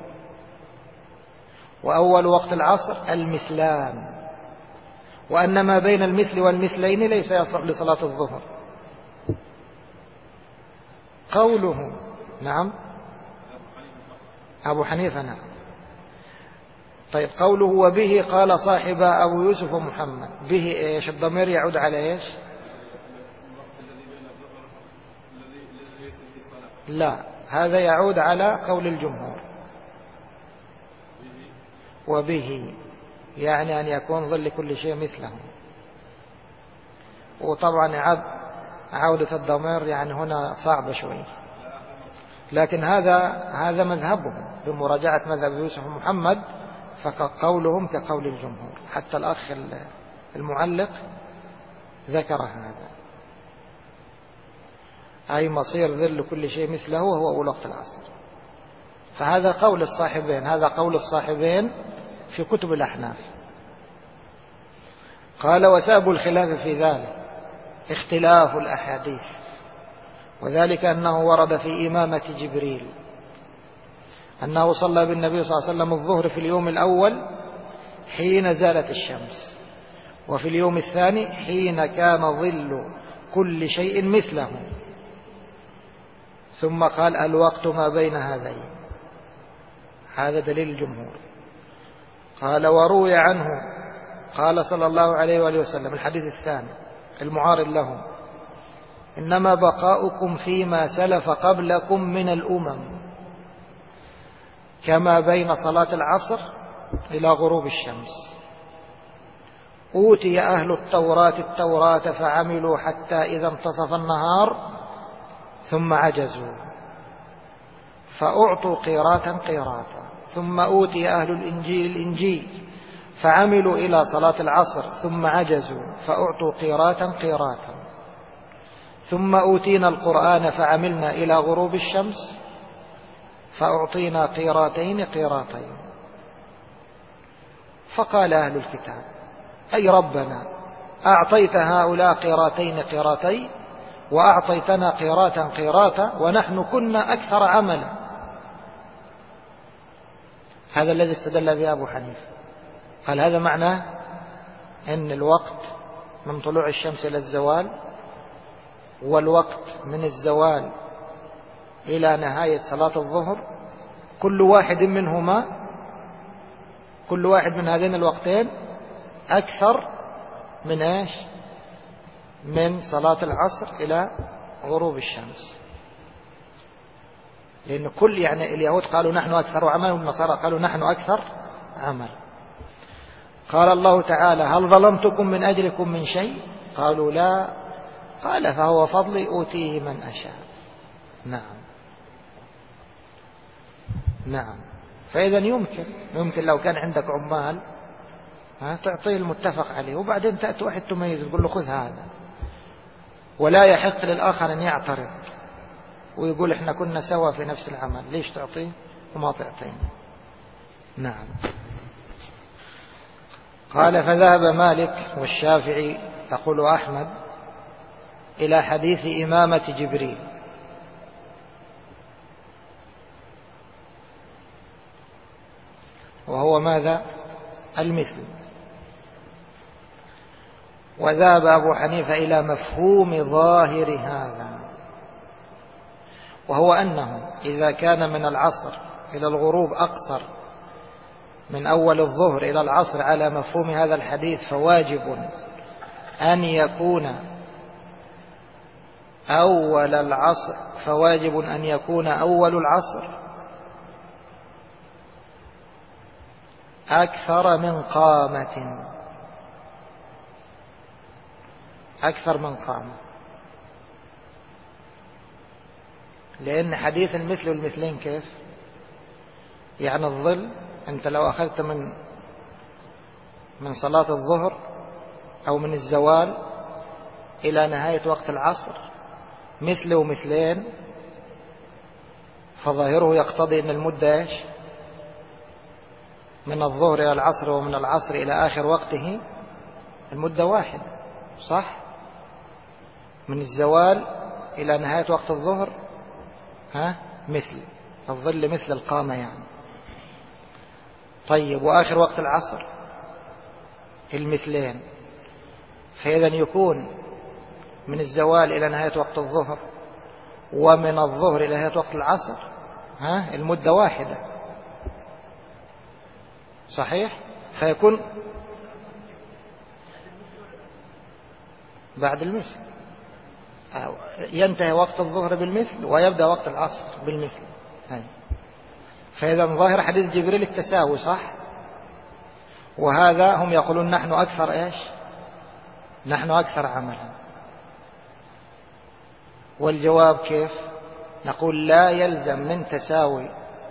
وأول وقت العصر المثلان، وأن ما بين المثل والمثلين ليس يصلح لصلاة الظهر. قوله نعم أبو حنيفة نعم. طيب، قوله وبه قال صاحب أبو يوسف ومحمد، به إيش؟ الضمير يعود على إيش؟ لا، هذا يعود على قول الجمهور. وبه يعني أن يكون ظل كل شيء مثله. وطبعا عودة الضمير يعني هنا صعبة شوي، لكن هذا مذهبهم بمراجعة مذهب يوسف ومحمد، فقولهم كقول الجمهور. حتى الأخ المعلق ذكر هذا، أي مصير ظل كل شيء مثله هو أول وقت العصر. فهذا قول الصاحبين، هذا قول الصاحبين في كتب الأحناف. قال: وسبب الخلاف في ذلك اختلاف الأحاديث، وذلك أنه ورد في إمامة جبريل أنه صلى بالنبي صلى الله عليه وسلم الظهر في اليوم الأول حين زالت الشمس، وفي اليوم الثاني حين كان ظل كل شيء مثله، ثم قال: الوقت ما بين هذين. هذا دليل الجمهور. قال: وروي عنه قال صلى الله عليه وآله وسلم، الحديث الثاني المعارض لهم: إنما بقاؤكم فيما سلف قبلكم من الأمم كما بين صلاة العصر إلى غروب الشمس. أوتي أهل التوراة فعملوا حتى إذا انتصف النهار ثم عجزوا فأعطوا قيراطا، ثم أوتي أهل الإنجيل فعملوا إلى صلاة العصر ثم عجزوا فأعطوا قيراطا، ثم أوتينا القرآن فعملنا إلى غروب الشمس فأعطينا قيراطين. فقال أهل الكتاب: أي ربنا، أعطيت هؤلاء قيراطين وأعطيتنا قيراطا ونحن كنا أكثر عملا. هذا الذي استدل به أبو حنيفة. قال: هذا معناه أن الوقت من طلوع الشمس إلى الزوال، والوقت من الزوال إلى نهاية صلاة الظهر، كل واحد من هذين الوقتين أكثر من إيش؟ من صلاة العصر إلى غروب الشمس. لأن يعني اليهود قالوا نحن أكثر عملا، والنصارى قالوا نحن أكثر عملا. قال الله تعالى: هل ظلمتكم من أجلكم من شيء؟ قالوا لا. قال: فهو فضلي أوتيه من أشاء. نعم. فإذا يمكن لو كان عندك عمال تعطيه المتفق عليه، وبعدين تأتي واحد تميز تقول له خذ هذا، ولا يحق للآخر أن يعترض ويقول إحنا كنا سوا في نفس العمل، ليش تعطيه وما تعطيني؟ نعم. قال فذهب مالك والشافعي يقول أحمد إلى حديث إمامة جبريل، وهو ماذا؟ المثل. وذهب أبو حنيفة إلى مفهوم ظاهر هذا، وهو أنه إذا كان من العصر إلى الغروب أقصر من أول الظهر إلى العصر على مفهوم هذا الحديث، فواجب أن يكون أول العصر، فواجب أن يكون أول العصر أكثر من قامة، أكثر من قامة، لأن حديث المثل والمثلين كيف؟ يعني الظل أنت لو أخذت من صلاة الظهر أو من الزوال إلى نهاية وقت العصر مثل ومثلين، فظاهره يقتضي أن المدة إيش؟ من الظهر إلى العصر ومن العصر إلى آخر وقته المدة واحدة، صح؟ من الزوال إلى نهاية وقت الظهر مثل الظل مثل القامة يعني. طيب وآخر وقت العصر المثلين، فإذا يكون من الزوال إلى نهاية وقت الظهر ومن الظهر إلى نهاية وقت العصر المدة واحدة، صحيح؟ فيكون بعد المثل ينتهي وقت الظهر بالمثل ويبدأ وقت العصر بالمثل. فإذا ظاهر حديث جبريل التساوي، صح؟ وهذا هم يقولون نحن أكثر إيش؟ نحن أكثر عملا. والجواب كيف؟ نقول لا يلزم من تساوي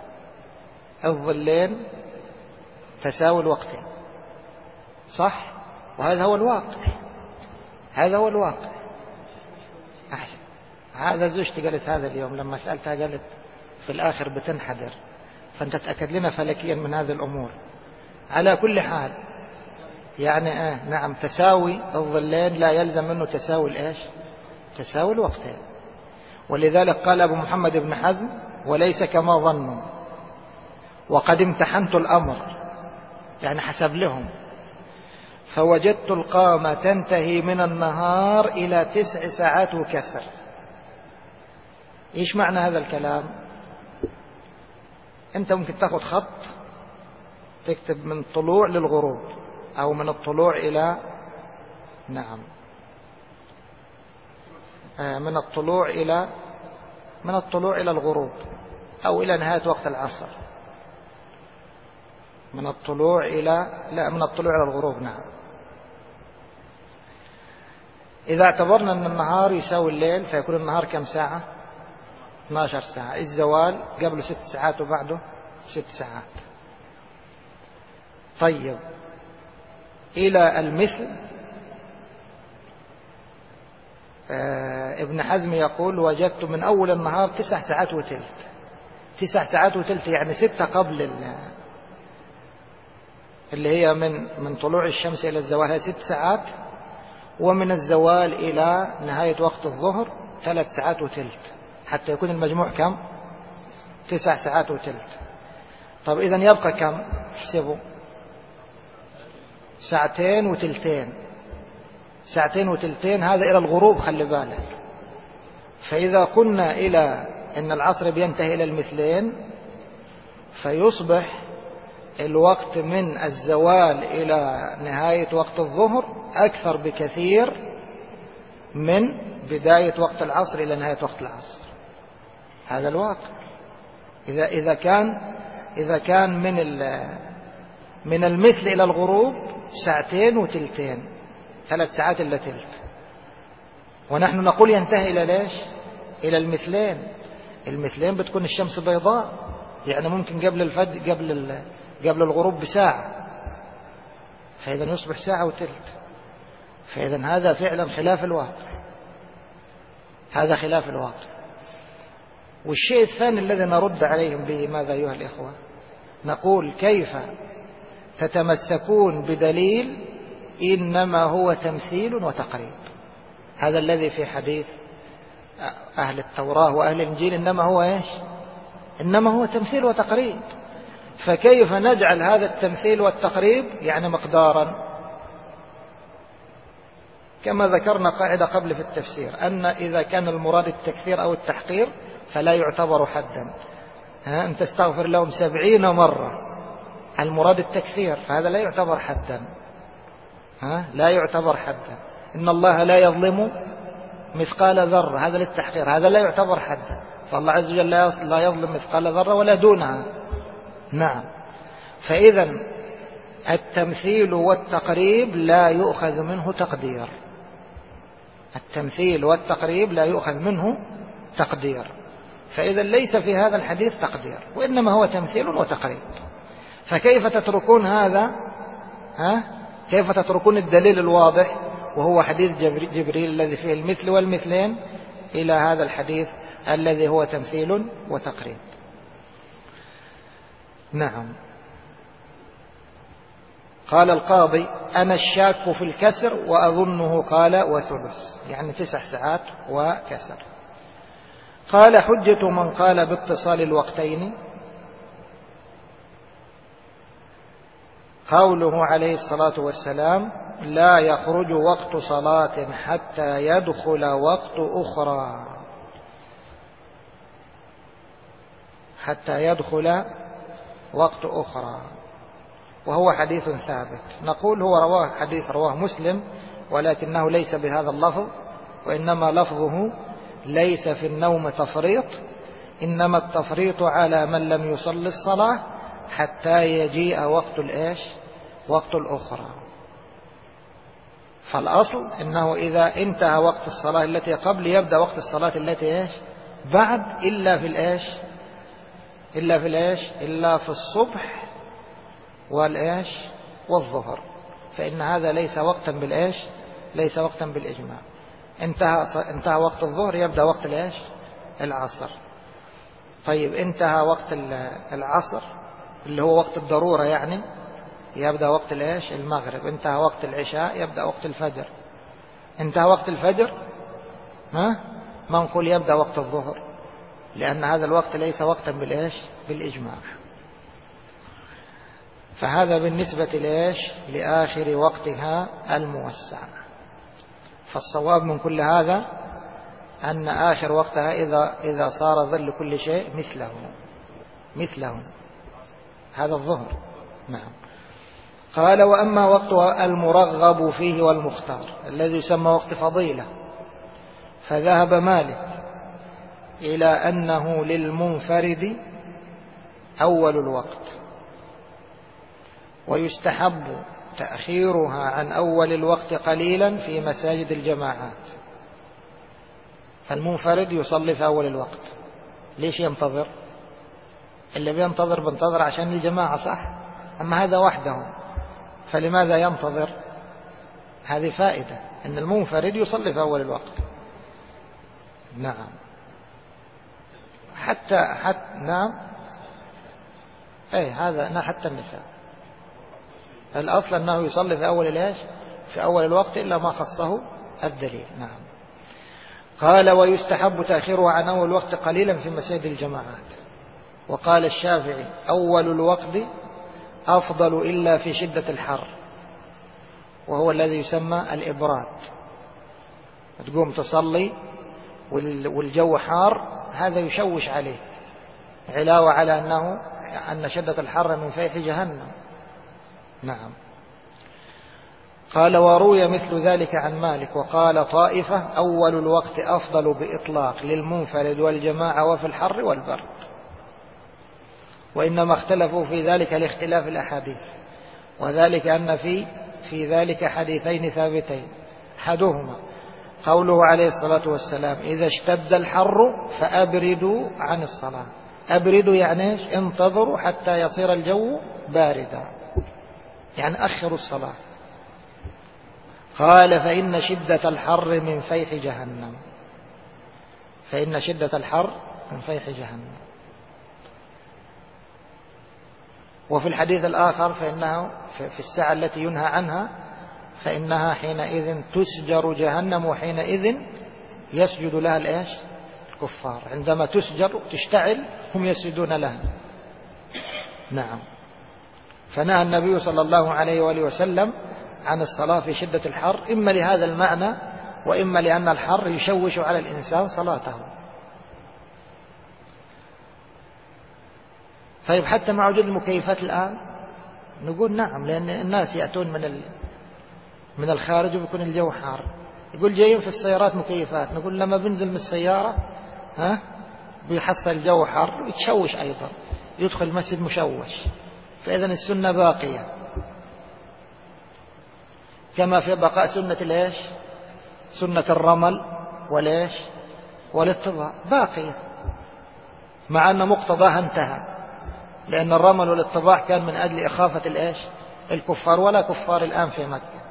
الظلين تساوي الوقتين، صح؟ وهذا هو الواقع، هذا هو الواقع. أحسن. هذا زوجتي قالت هذا اليوم لما سألتها، قالت في الآخر بتنحدر، فأنت تأكد لنا فلكيا من هذه الأمور. على كل حال يعني نعم تساوي الظلين لا يلزم منه تساوي الإيش؟ تساوي الوقتين. ولذلك قال أبو محمد بن حزم وليس كما ظنوا وقد امتحنت الأمر، يعني حسب لهم، فوجدت القامة تنتهي من النهار إلى 9 ساعات وكسر. إيش معنى هذا الكلام؟ أنت ممكن تأخذ خط تكتب من الطلوع للغروب، أو من الطلوع إلى من الطلوع إلى الغروب، أو إلى نهاية وقت العصر. من الطلوع إلى الغروب. نعم. إذا اعتبرنا أن النهار يساوي الليل فيكون النهار كم ساعة؟ 12 ساعة. الزوال قبله 6 ساعات وبعده 6 ساعات. طيب إلى المثل ابن حزم يقول وجدت من أول النهار 9 ساعات وثلث. 9 ساعات وثلث يعني 6 قبل اللي هي من طلوع الشمس إلى الزوال، هي 6 ساعات، ومن الزوال إلى نهاية وقت الظهر 3 ساعات وثلث، حتى يكون المجموع كم؟ 9 ساعات وثلث. طب إذن يبقى كم؟ احسبوا. 2 وثلثين. 2 وثلثين هذا إلى الغروب، خلي بالك. فإذا قلنا إلى أن العصر بينتهي إلى المثلين، فيصبح الوقت من الزوال إلى نهاية وقت الظهر أكثر بكثير من بداية وقت العصر إلى نهاية وقت العصر. هذا الواقع. إذا كان من المثل إلى الغروب 2 وثلثين، 3 ساعات إلا ثلث، ونحن نقول ينتهي إلى ليش؟ إلى المثلين. المثلين بتكون الشمس بيضاء، يعني ممكن قبل الفجر قبل الغروب بساعة، فإذا يصبح 1 ساعة وثلث. فإذا هذا فعلا خلاف الواقع. هذا خلاف الواقع. والشيء الثاني الذي نرد عليهم به ماذا أيها الإخوة؟ نقول كيف تتمسكون بدليل إنما هو تمثيل وتقريب؟ هذا الذي في حديث أهل التوراة وأهل الإنجيل إنما هو إيش؟ إنما هو تمثيل وتقريب. فكيف نجعل هذا التمثيل والتقريب يعني مقدارا؟ كما ذكرنا قاعدة قبل في التفسير أن إذا كان المراد التكثير أو التحقير فلا يعتبر حدا. أن تستغفر لهم 70 مرة المراد التكثير فهذا لا يعتبر حدا. لا يعتبر حدا. إن الله لا يظلم مثقال ذرة هذا للتحقير، هذا لا يعتبر حدا. فالله عز وجل لا يظلم مثقال ذرة ولا دونها. نعم. فإذا التمثيل والتقريب لا يؤخذ منه تقدير. التمثيل والتقريب لا يؤخذ منه تقدير. فإذا ليس في هذا الحديث تقدير وإنما هو تمثيل وتقريب. فكيف تتركون هذا؟ كيف تتركون الدليل الواضح وهو حديث جبريل الذي فيه المثل والمثلين إلى هذا الحديث الذي هو تمثيل وتقريب؟ نعم. قال القاضي أنا الشاك في الكسر وأظنه قال وثلث، يعني 9 ساعات وكسر. قال حجة من قال باتصال الوقتين قوله عليه الصلاة والسلام لا يخرج وقت صلاة حتى يدخل وقت أخرى، حتى يدخل وقت أخرى، وهو حديث ثابت. نقول هو حديث رواه مسلم ولكنه ليس بهذا اللفظ، وإنما لفظه ليس في النوم تفريط، إنما التفريط على من لم يصلي الصلاة حتى يجيء وقت الإيش؟ وقت الأخرى. فالأصل إنه إذا انتهى وقت الصلاة التي قبل يبدأ وقت الصلاة التي إيش؟ بعد، إلا في الإيش؟ إلا في الصبح والإيش؟ والظهر، فإن هذا ليس وقتا بالإيش؟ ليس وقتا بالإجماع. انتهى وقت الظهر يبدأ وقت الإيش؟ العصر. طيب انتهى وقت العصر اللي هو وقت الضرورة يعني يبدأ وقت الإيش؟ المغرب. انتهى وقت العشاء يبدأ وقت الفجر. انتهى وقت الفجر ما نقول يبدأ وقت الظهر، لأن هذا الوقت ليس وقتا بالإيش؟ بالإجماع. فهذا بالنسبة لإيش؟ لآخر وقتها الموسع. فالصواب من كل هذا أن آخر وقتها إذا صار ظل كل شيء مثله هذا الظهر. نعم. قال وأما وقت المرغب فيه والمختار الذي يسمى وقت فضيلة فذهب مالك إلى أنه للمنفرد أول الوقت، ويستحب تأخيرها عن أول الوقت قليلا في مساجد الجماعات. فالمنفرد يصلي في أول الوقت، ليش ينتظر؟ اللي بينتظر عشان الجماعة صح، أما هذا وحده فلماذا ينتظر؟ هذه فائدة أن المنفرد يصلي في أول الوقت. نعم. حتى نعم هذا حتى النساء الأصل أنه يصلي في أول الإيش؟ في أول الوقت إلا ما خصه الدليل. نعم. قال ويستحب تأخيرها عن أول الوقت قليلا في مساجد الجماعات. وقال الشافعي أول الوقت أفضل إلا في شدة الحر، وهو الذي يسمى الإبراد. تقوم تصلي والجو حار، هذا يشوش عليه، علاوة على أن شدة الحر من فيح جهنم. نعم. قال وروي مثل ذلك عن مالك. وقال طائفة أول الوقت أفضل بإطلاق للمنفرد والجماعة وفي الحر والبرد، وإنما اختلفوا في ذلك لاختلاف الأحاديث، وذلك أن في ذلك حديثين ثابتين. أحدهما قوله عليه الصلاة والسلام إذا اشتد الحر فأبردوا عن الصلاة. أبردوا يعني انتظروا حتى يصير الجو باردا، يعني أخروا الصلاة. قال فإن شدة الحر من فيح جهنم. فإن شدة الحر من فيح جهنم. وفي الحديث الآخر فإنه في الساعة التي ينهى عنها فإنها حينئذ تسجر جهنم وحينئذ يسجد لها الإيش؟ الكفار. عندما تسجر تشتعل هم يسجدون لها. نعم. فنهى النبي صلى الله عليه وآله وسلم عن الصلاة في شدة الحر، إما لهذا المعنى وإما لأن الحر يشوش على الإنسان صلاته. طيب حتى مع وجود المكيفات الآن نقول نعم، لأن الناس يأتون من الخارج وبيكون الجو حار. يقول جايين في السيارات مكيفات، نقول لما بنزل من السيارة بيحصل الجو حار ويتشوش أيضا، يدخل المسجد مشوش. فإذن السنة باقية كما في بقاء سنة الإيش؟ سنة الرمل والإيش؟ والاتباع باقية، مع أن مقتضاها انتهى، لأن الرمل والاتباع كان من أجل إخافة الإيش؟ الكفار، ولا كفار الآن في مكة.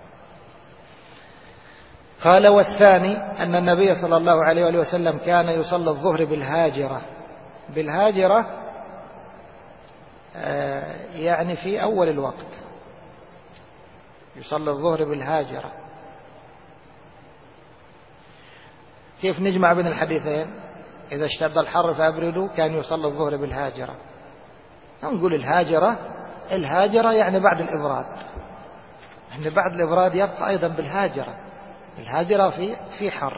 قال والثاني أن النبي صلى الله عليه وآله وسلم كان يصلي الظهر بالهاجرة. بالهاجرة يعني في أول الوقت يصلي الظهر بالهاجرة. كيف نجمع بين الحديثين؟ إذا اشتد الحر فأبردوا، كان يصلي الظهر بالهاجرة. نقول الهاجرة يعني بعد الإبراد، يعني بعد الإبراد يبقى أيضا بالهاجرة. الهاجرة في حر.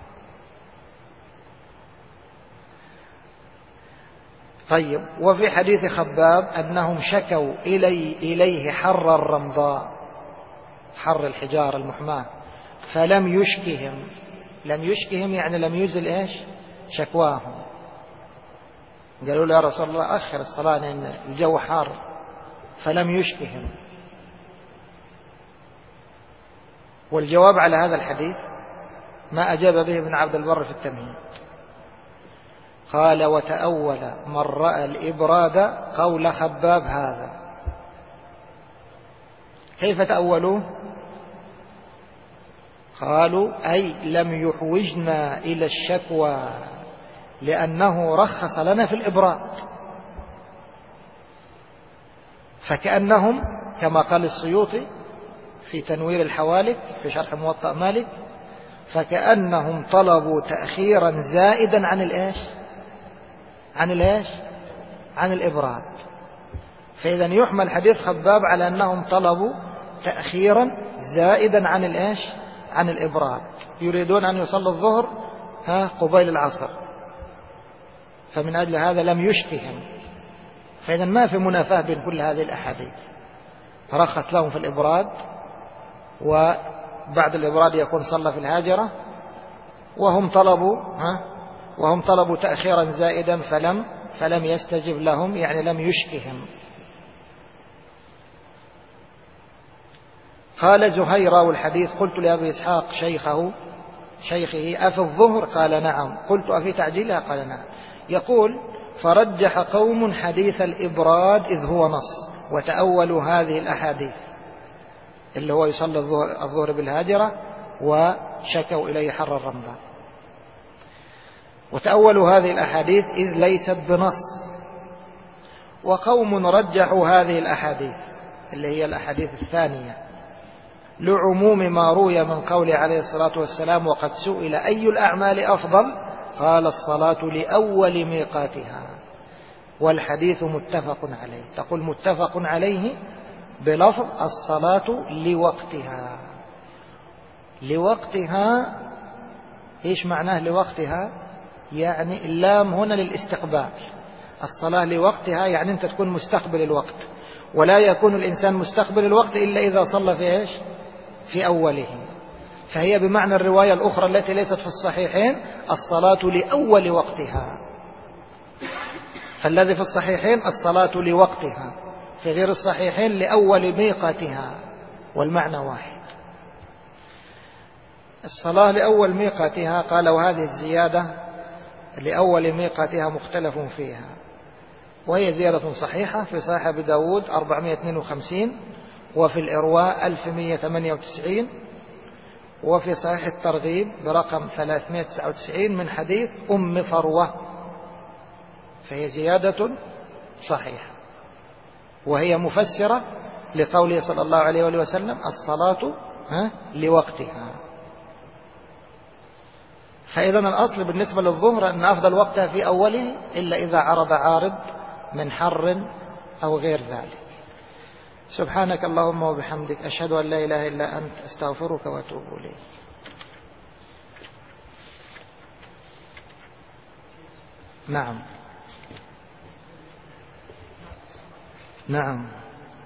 طيب وفي حديث خباب أنهم شكوا إليه حر الرمضاء، حر الحجار المحماة، فلم يشكهم. لم يشكهم يعني لم يزل إيش؟ شكواهم. قالوا له يا رسول الله أخر الصلاة لأن الجو حار، فلم يشكهم. والجواب على هذا الحديث ما أجاب به ابن عبد البر في التمهيد. قال وتأول من رأى الإبراد قول خباب هذا. كيف تأولوه؟ قالوا أي لم يحوجنا إلى الشكوى لأنه رخص لنا في الإبراد. فكأنهم كما قال السيوطي في تنوير الحوالك في شرح موطأ مالك، فكأنهم طلبوا تأخيرا زائدا عن الإيش؟ عن الإبراد. فإذا يحمل حديث خباب على أنهم طلبوا تأخيرا زائدا عن الإيش؟ عن الإبراد. يريدون أن يصلوا الظهر قبيل العصر، فمن أجل هذا لم يشكهم. فإذا ما في منافاة بين كل هذه الأحاديث. فرخص لهم في الإبراد، وبعد الإبراد يكون صلى في الهاجرة، وهم طلبوا تأخيرا زائدا فلم يستجب لهم، يعني لم يشكهم. قال زهير راوي الحديث قلت لأبي إسحاق شيخه أفي الظهر؟ قال نعم. قلت أفي تعجيلها؟ قال نعم. يقول فرجح قوم حديث الإبراد إذ هو نص، وتأولوا هذه الأحاديث اللي هو يصلي الظهر بالهاجرة وشكوا إليه حر الرمضاء. وتأولوا هذه الأحاديث إذ ليست بنص. وقوم رجحوا هذه الأحاديث اللي هي الأحاديث الثانية لعموم ما روي من قوله عليه الصلاة والسلام وقد سئل أي الأعمال أفضل قال الصلاة لأول ميقاتها. والحديث متفق عليه. تقول متفق عليه بلفظ الصلاة لوقتها. لوقتها إيش معناه لوقتها؟ يعني اللام هنا للاستقبال. الصلاة لوقتها يعني أنت تكون مستقبل الوقت، ولا يكون الإنسان مستقبل الوقت إلا إذا صلى في إيش؟ في أوله. فهي بمعنى الرواية الأخرى التي ليست في الصحيحين الصلاة لأول وقتها. فالذي في الصحيحين الصلاة لوقتها، في غير الصحيحين لأول ميقاتها، والمعنى واحد. الصلاة لأول ميقاتها قال وهذه الزيادة لأول ميقاتها مختلف فيها، وهي زيادة صحيحة في صحيح أبي داود 452 وفي الإرواء 1198 وفي صحيح الترغيب برقم 399 من حديث أم فروة، فهي زيادة صحيحة، وهي مفسرة لقوله صلى الله عليه وآله وسلم الصلاة لوقتها. فإذا الأصل بالنسبة للظهر أن أفضل وقتها في أوله، إلا إذا عرض عارض من حر أو غير ذلك. سبحانك اللهم وبحمدك، أشهد أن لا إله إلا أنت، أستغفرك وأتوب إليك. نعم نعم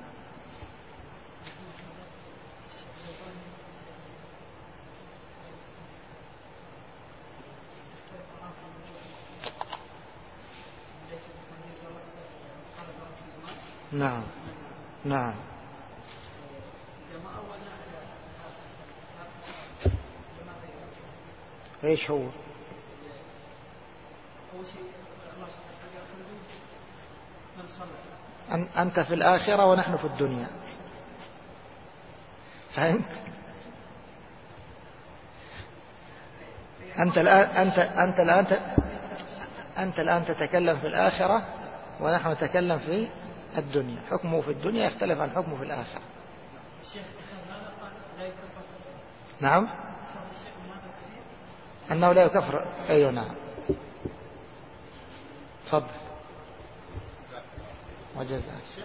نعم نعم. ايش هو؟ أنت في الآخرة ونحن في الدنيا، فهمت؟ أنت الآن تتكلم في الآخرة ونحن نتكلم في الدنيا. حكمه في الدنيا يختلف عن حكمه في الآخرة. نعم، أنه لا يكفر. أيوة نعم، تفضل وجزاك. الشيخ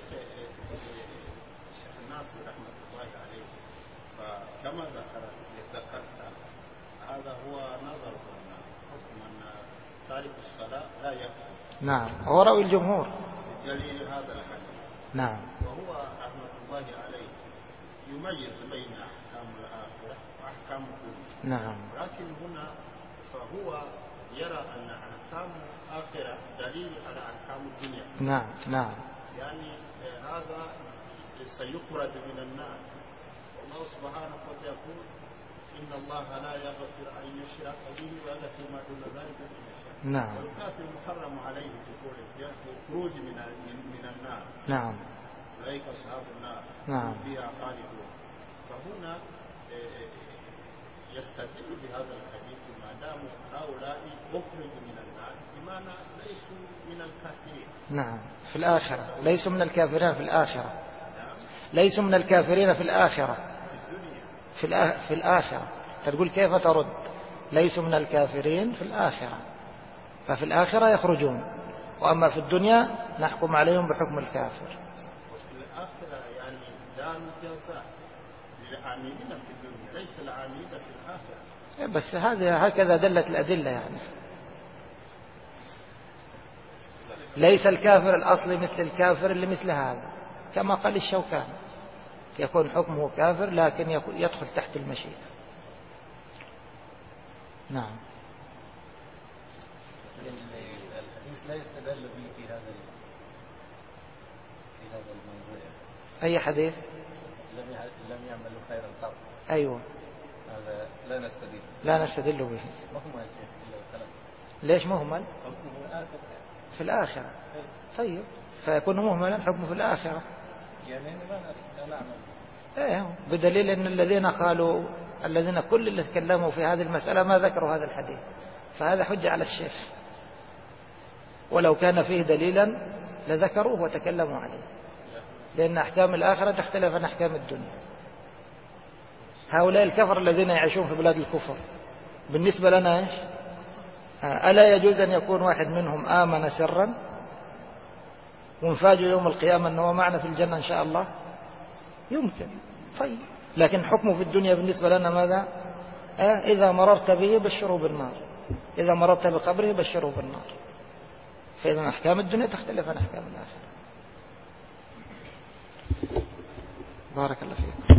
الناصر رحمة الله عليه، فكما ذكرت هذا هو نظر حكم أن تارك الصلاة لا يكفر. نعم، هو رأي الجمهور بدليل هذا الحديث. نعم. وهو رحمة الله عليه يميز بين أحكام الآخرة وأحكام الدنيا. نعم. لكن هنا فهو يرى أن أحكام الآخرة دليل على أحكام الدنيا. نعم نعم. يعني هذا سيخرج من النار، والله سبحانه وتعالى يقول إن الله لا يغفر أن يشرك به ويغفر ما دون ذلك لمن يشاء. نعم. والكافر محرم عليه الخروج من النار. نعم. أولئك أصحاب النار نعم. فيها خالدون. فهنا يستدل بهذا الحديث ما دام هؤلاء أخرجوا من النار بمعنى ليسوا من الكافرين. نعم، في الآخرة ليسوا من الكافرين في الآخرة. ليسوا من الكافرين في الآخرة. في الآخرة تقول كيف ترد؟ ليسوا من الكافرين في الآخرة، ففي الآخرة يخرجون، وأما في الدنيا نحكم عليهم بحكم الكافر. وفي الآخرة يعني دار الجزاء للعاملين في الدنيا، ليس العاملين في الآخرة. بس هكذا دلت الأدلة. يعني ليس الكافر الأصلي مثل الكافر اللي مثل هذا، كما قال الشوكاني يكون حكمه كافر لكن يدخل تحت المشيئة. نعم. الحديث لا يستدل به في هذا الموضوع. أي حديث؟ لم يعملوا خيرا قط. أيوة، هذا لا نستدل به. مهمل. ليش مهمل؟ حكمه في الآخرة. طيب، فيكون مهملا حكمه في الآخرة. يعني ما نعمل. ايه، بدليل ان الذين كل اللي تكلموا في هذه المسألة ما ذكروا هذا الحديث، فهذا حجة على الشيخ، ولو كان فيه دليلا لذكروه وتكلموا عليه، لأن أحكام الآخرة تختلف عن أحكام الدنيا. هؤلاء الكفر الذين يعيشون في بلاد الكفر بالنسبة لنا إيش؟ ألا يجوز أن يكون واحد منهم آمن سرا ونفاجئ يوم القيامة أنه معنا في الجنة إن شاء الله؟ يمكن. طيب، لكن حكمه في الدنيا بالنسبة لنا ماذا؟ إذا مررت به بشره بالنار، إذا مررت بقبره بشره بالنار. فإذا أحكام الدنيا تختلف عن أحكام الآخرة. بارك الله فيك.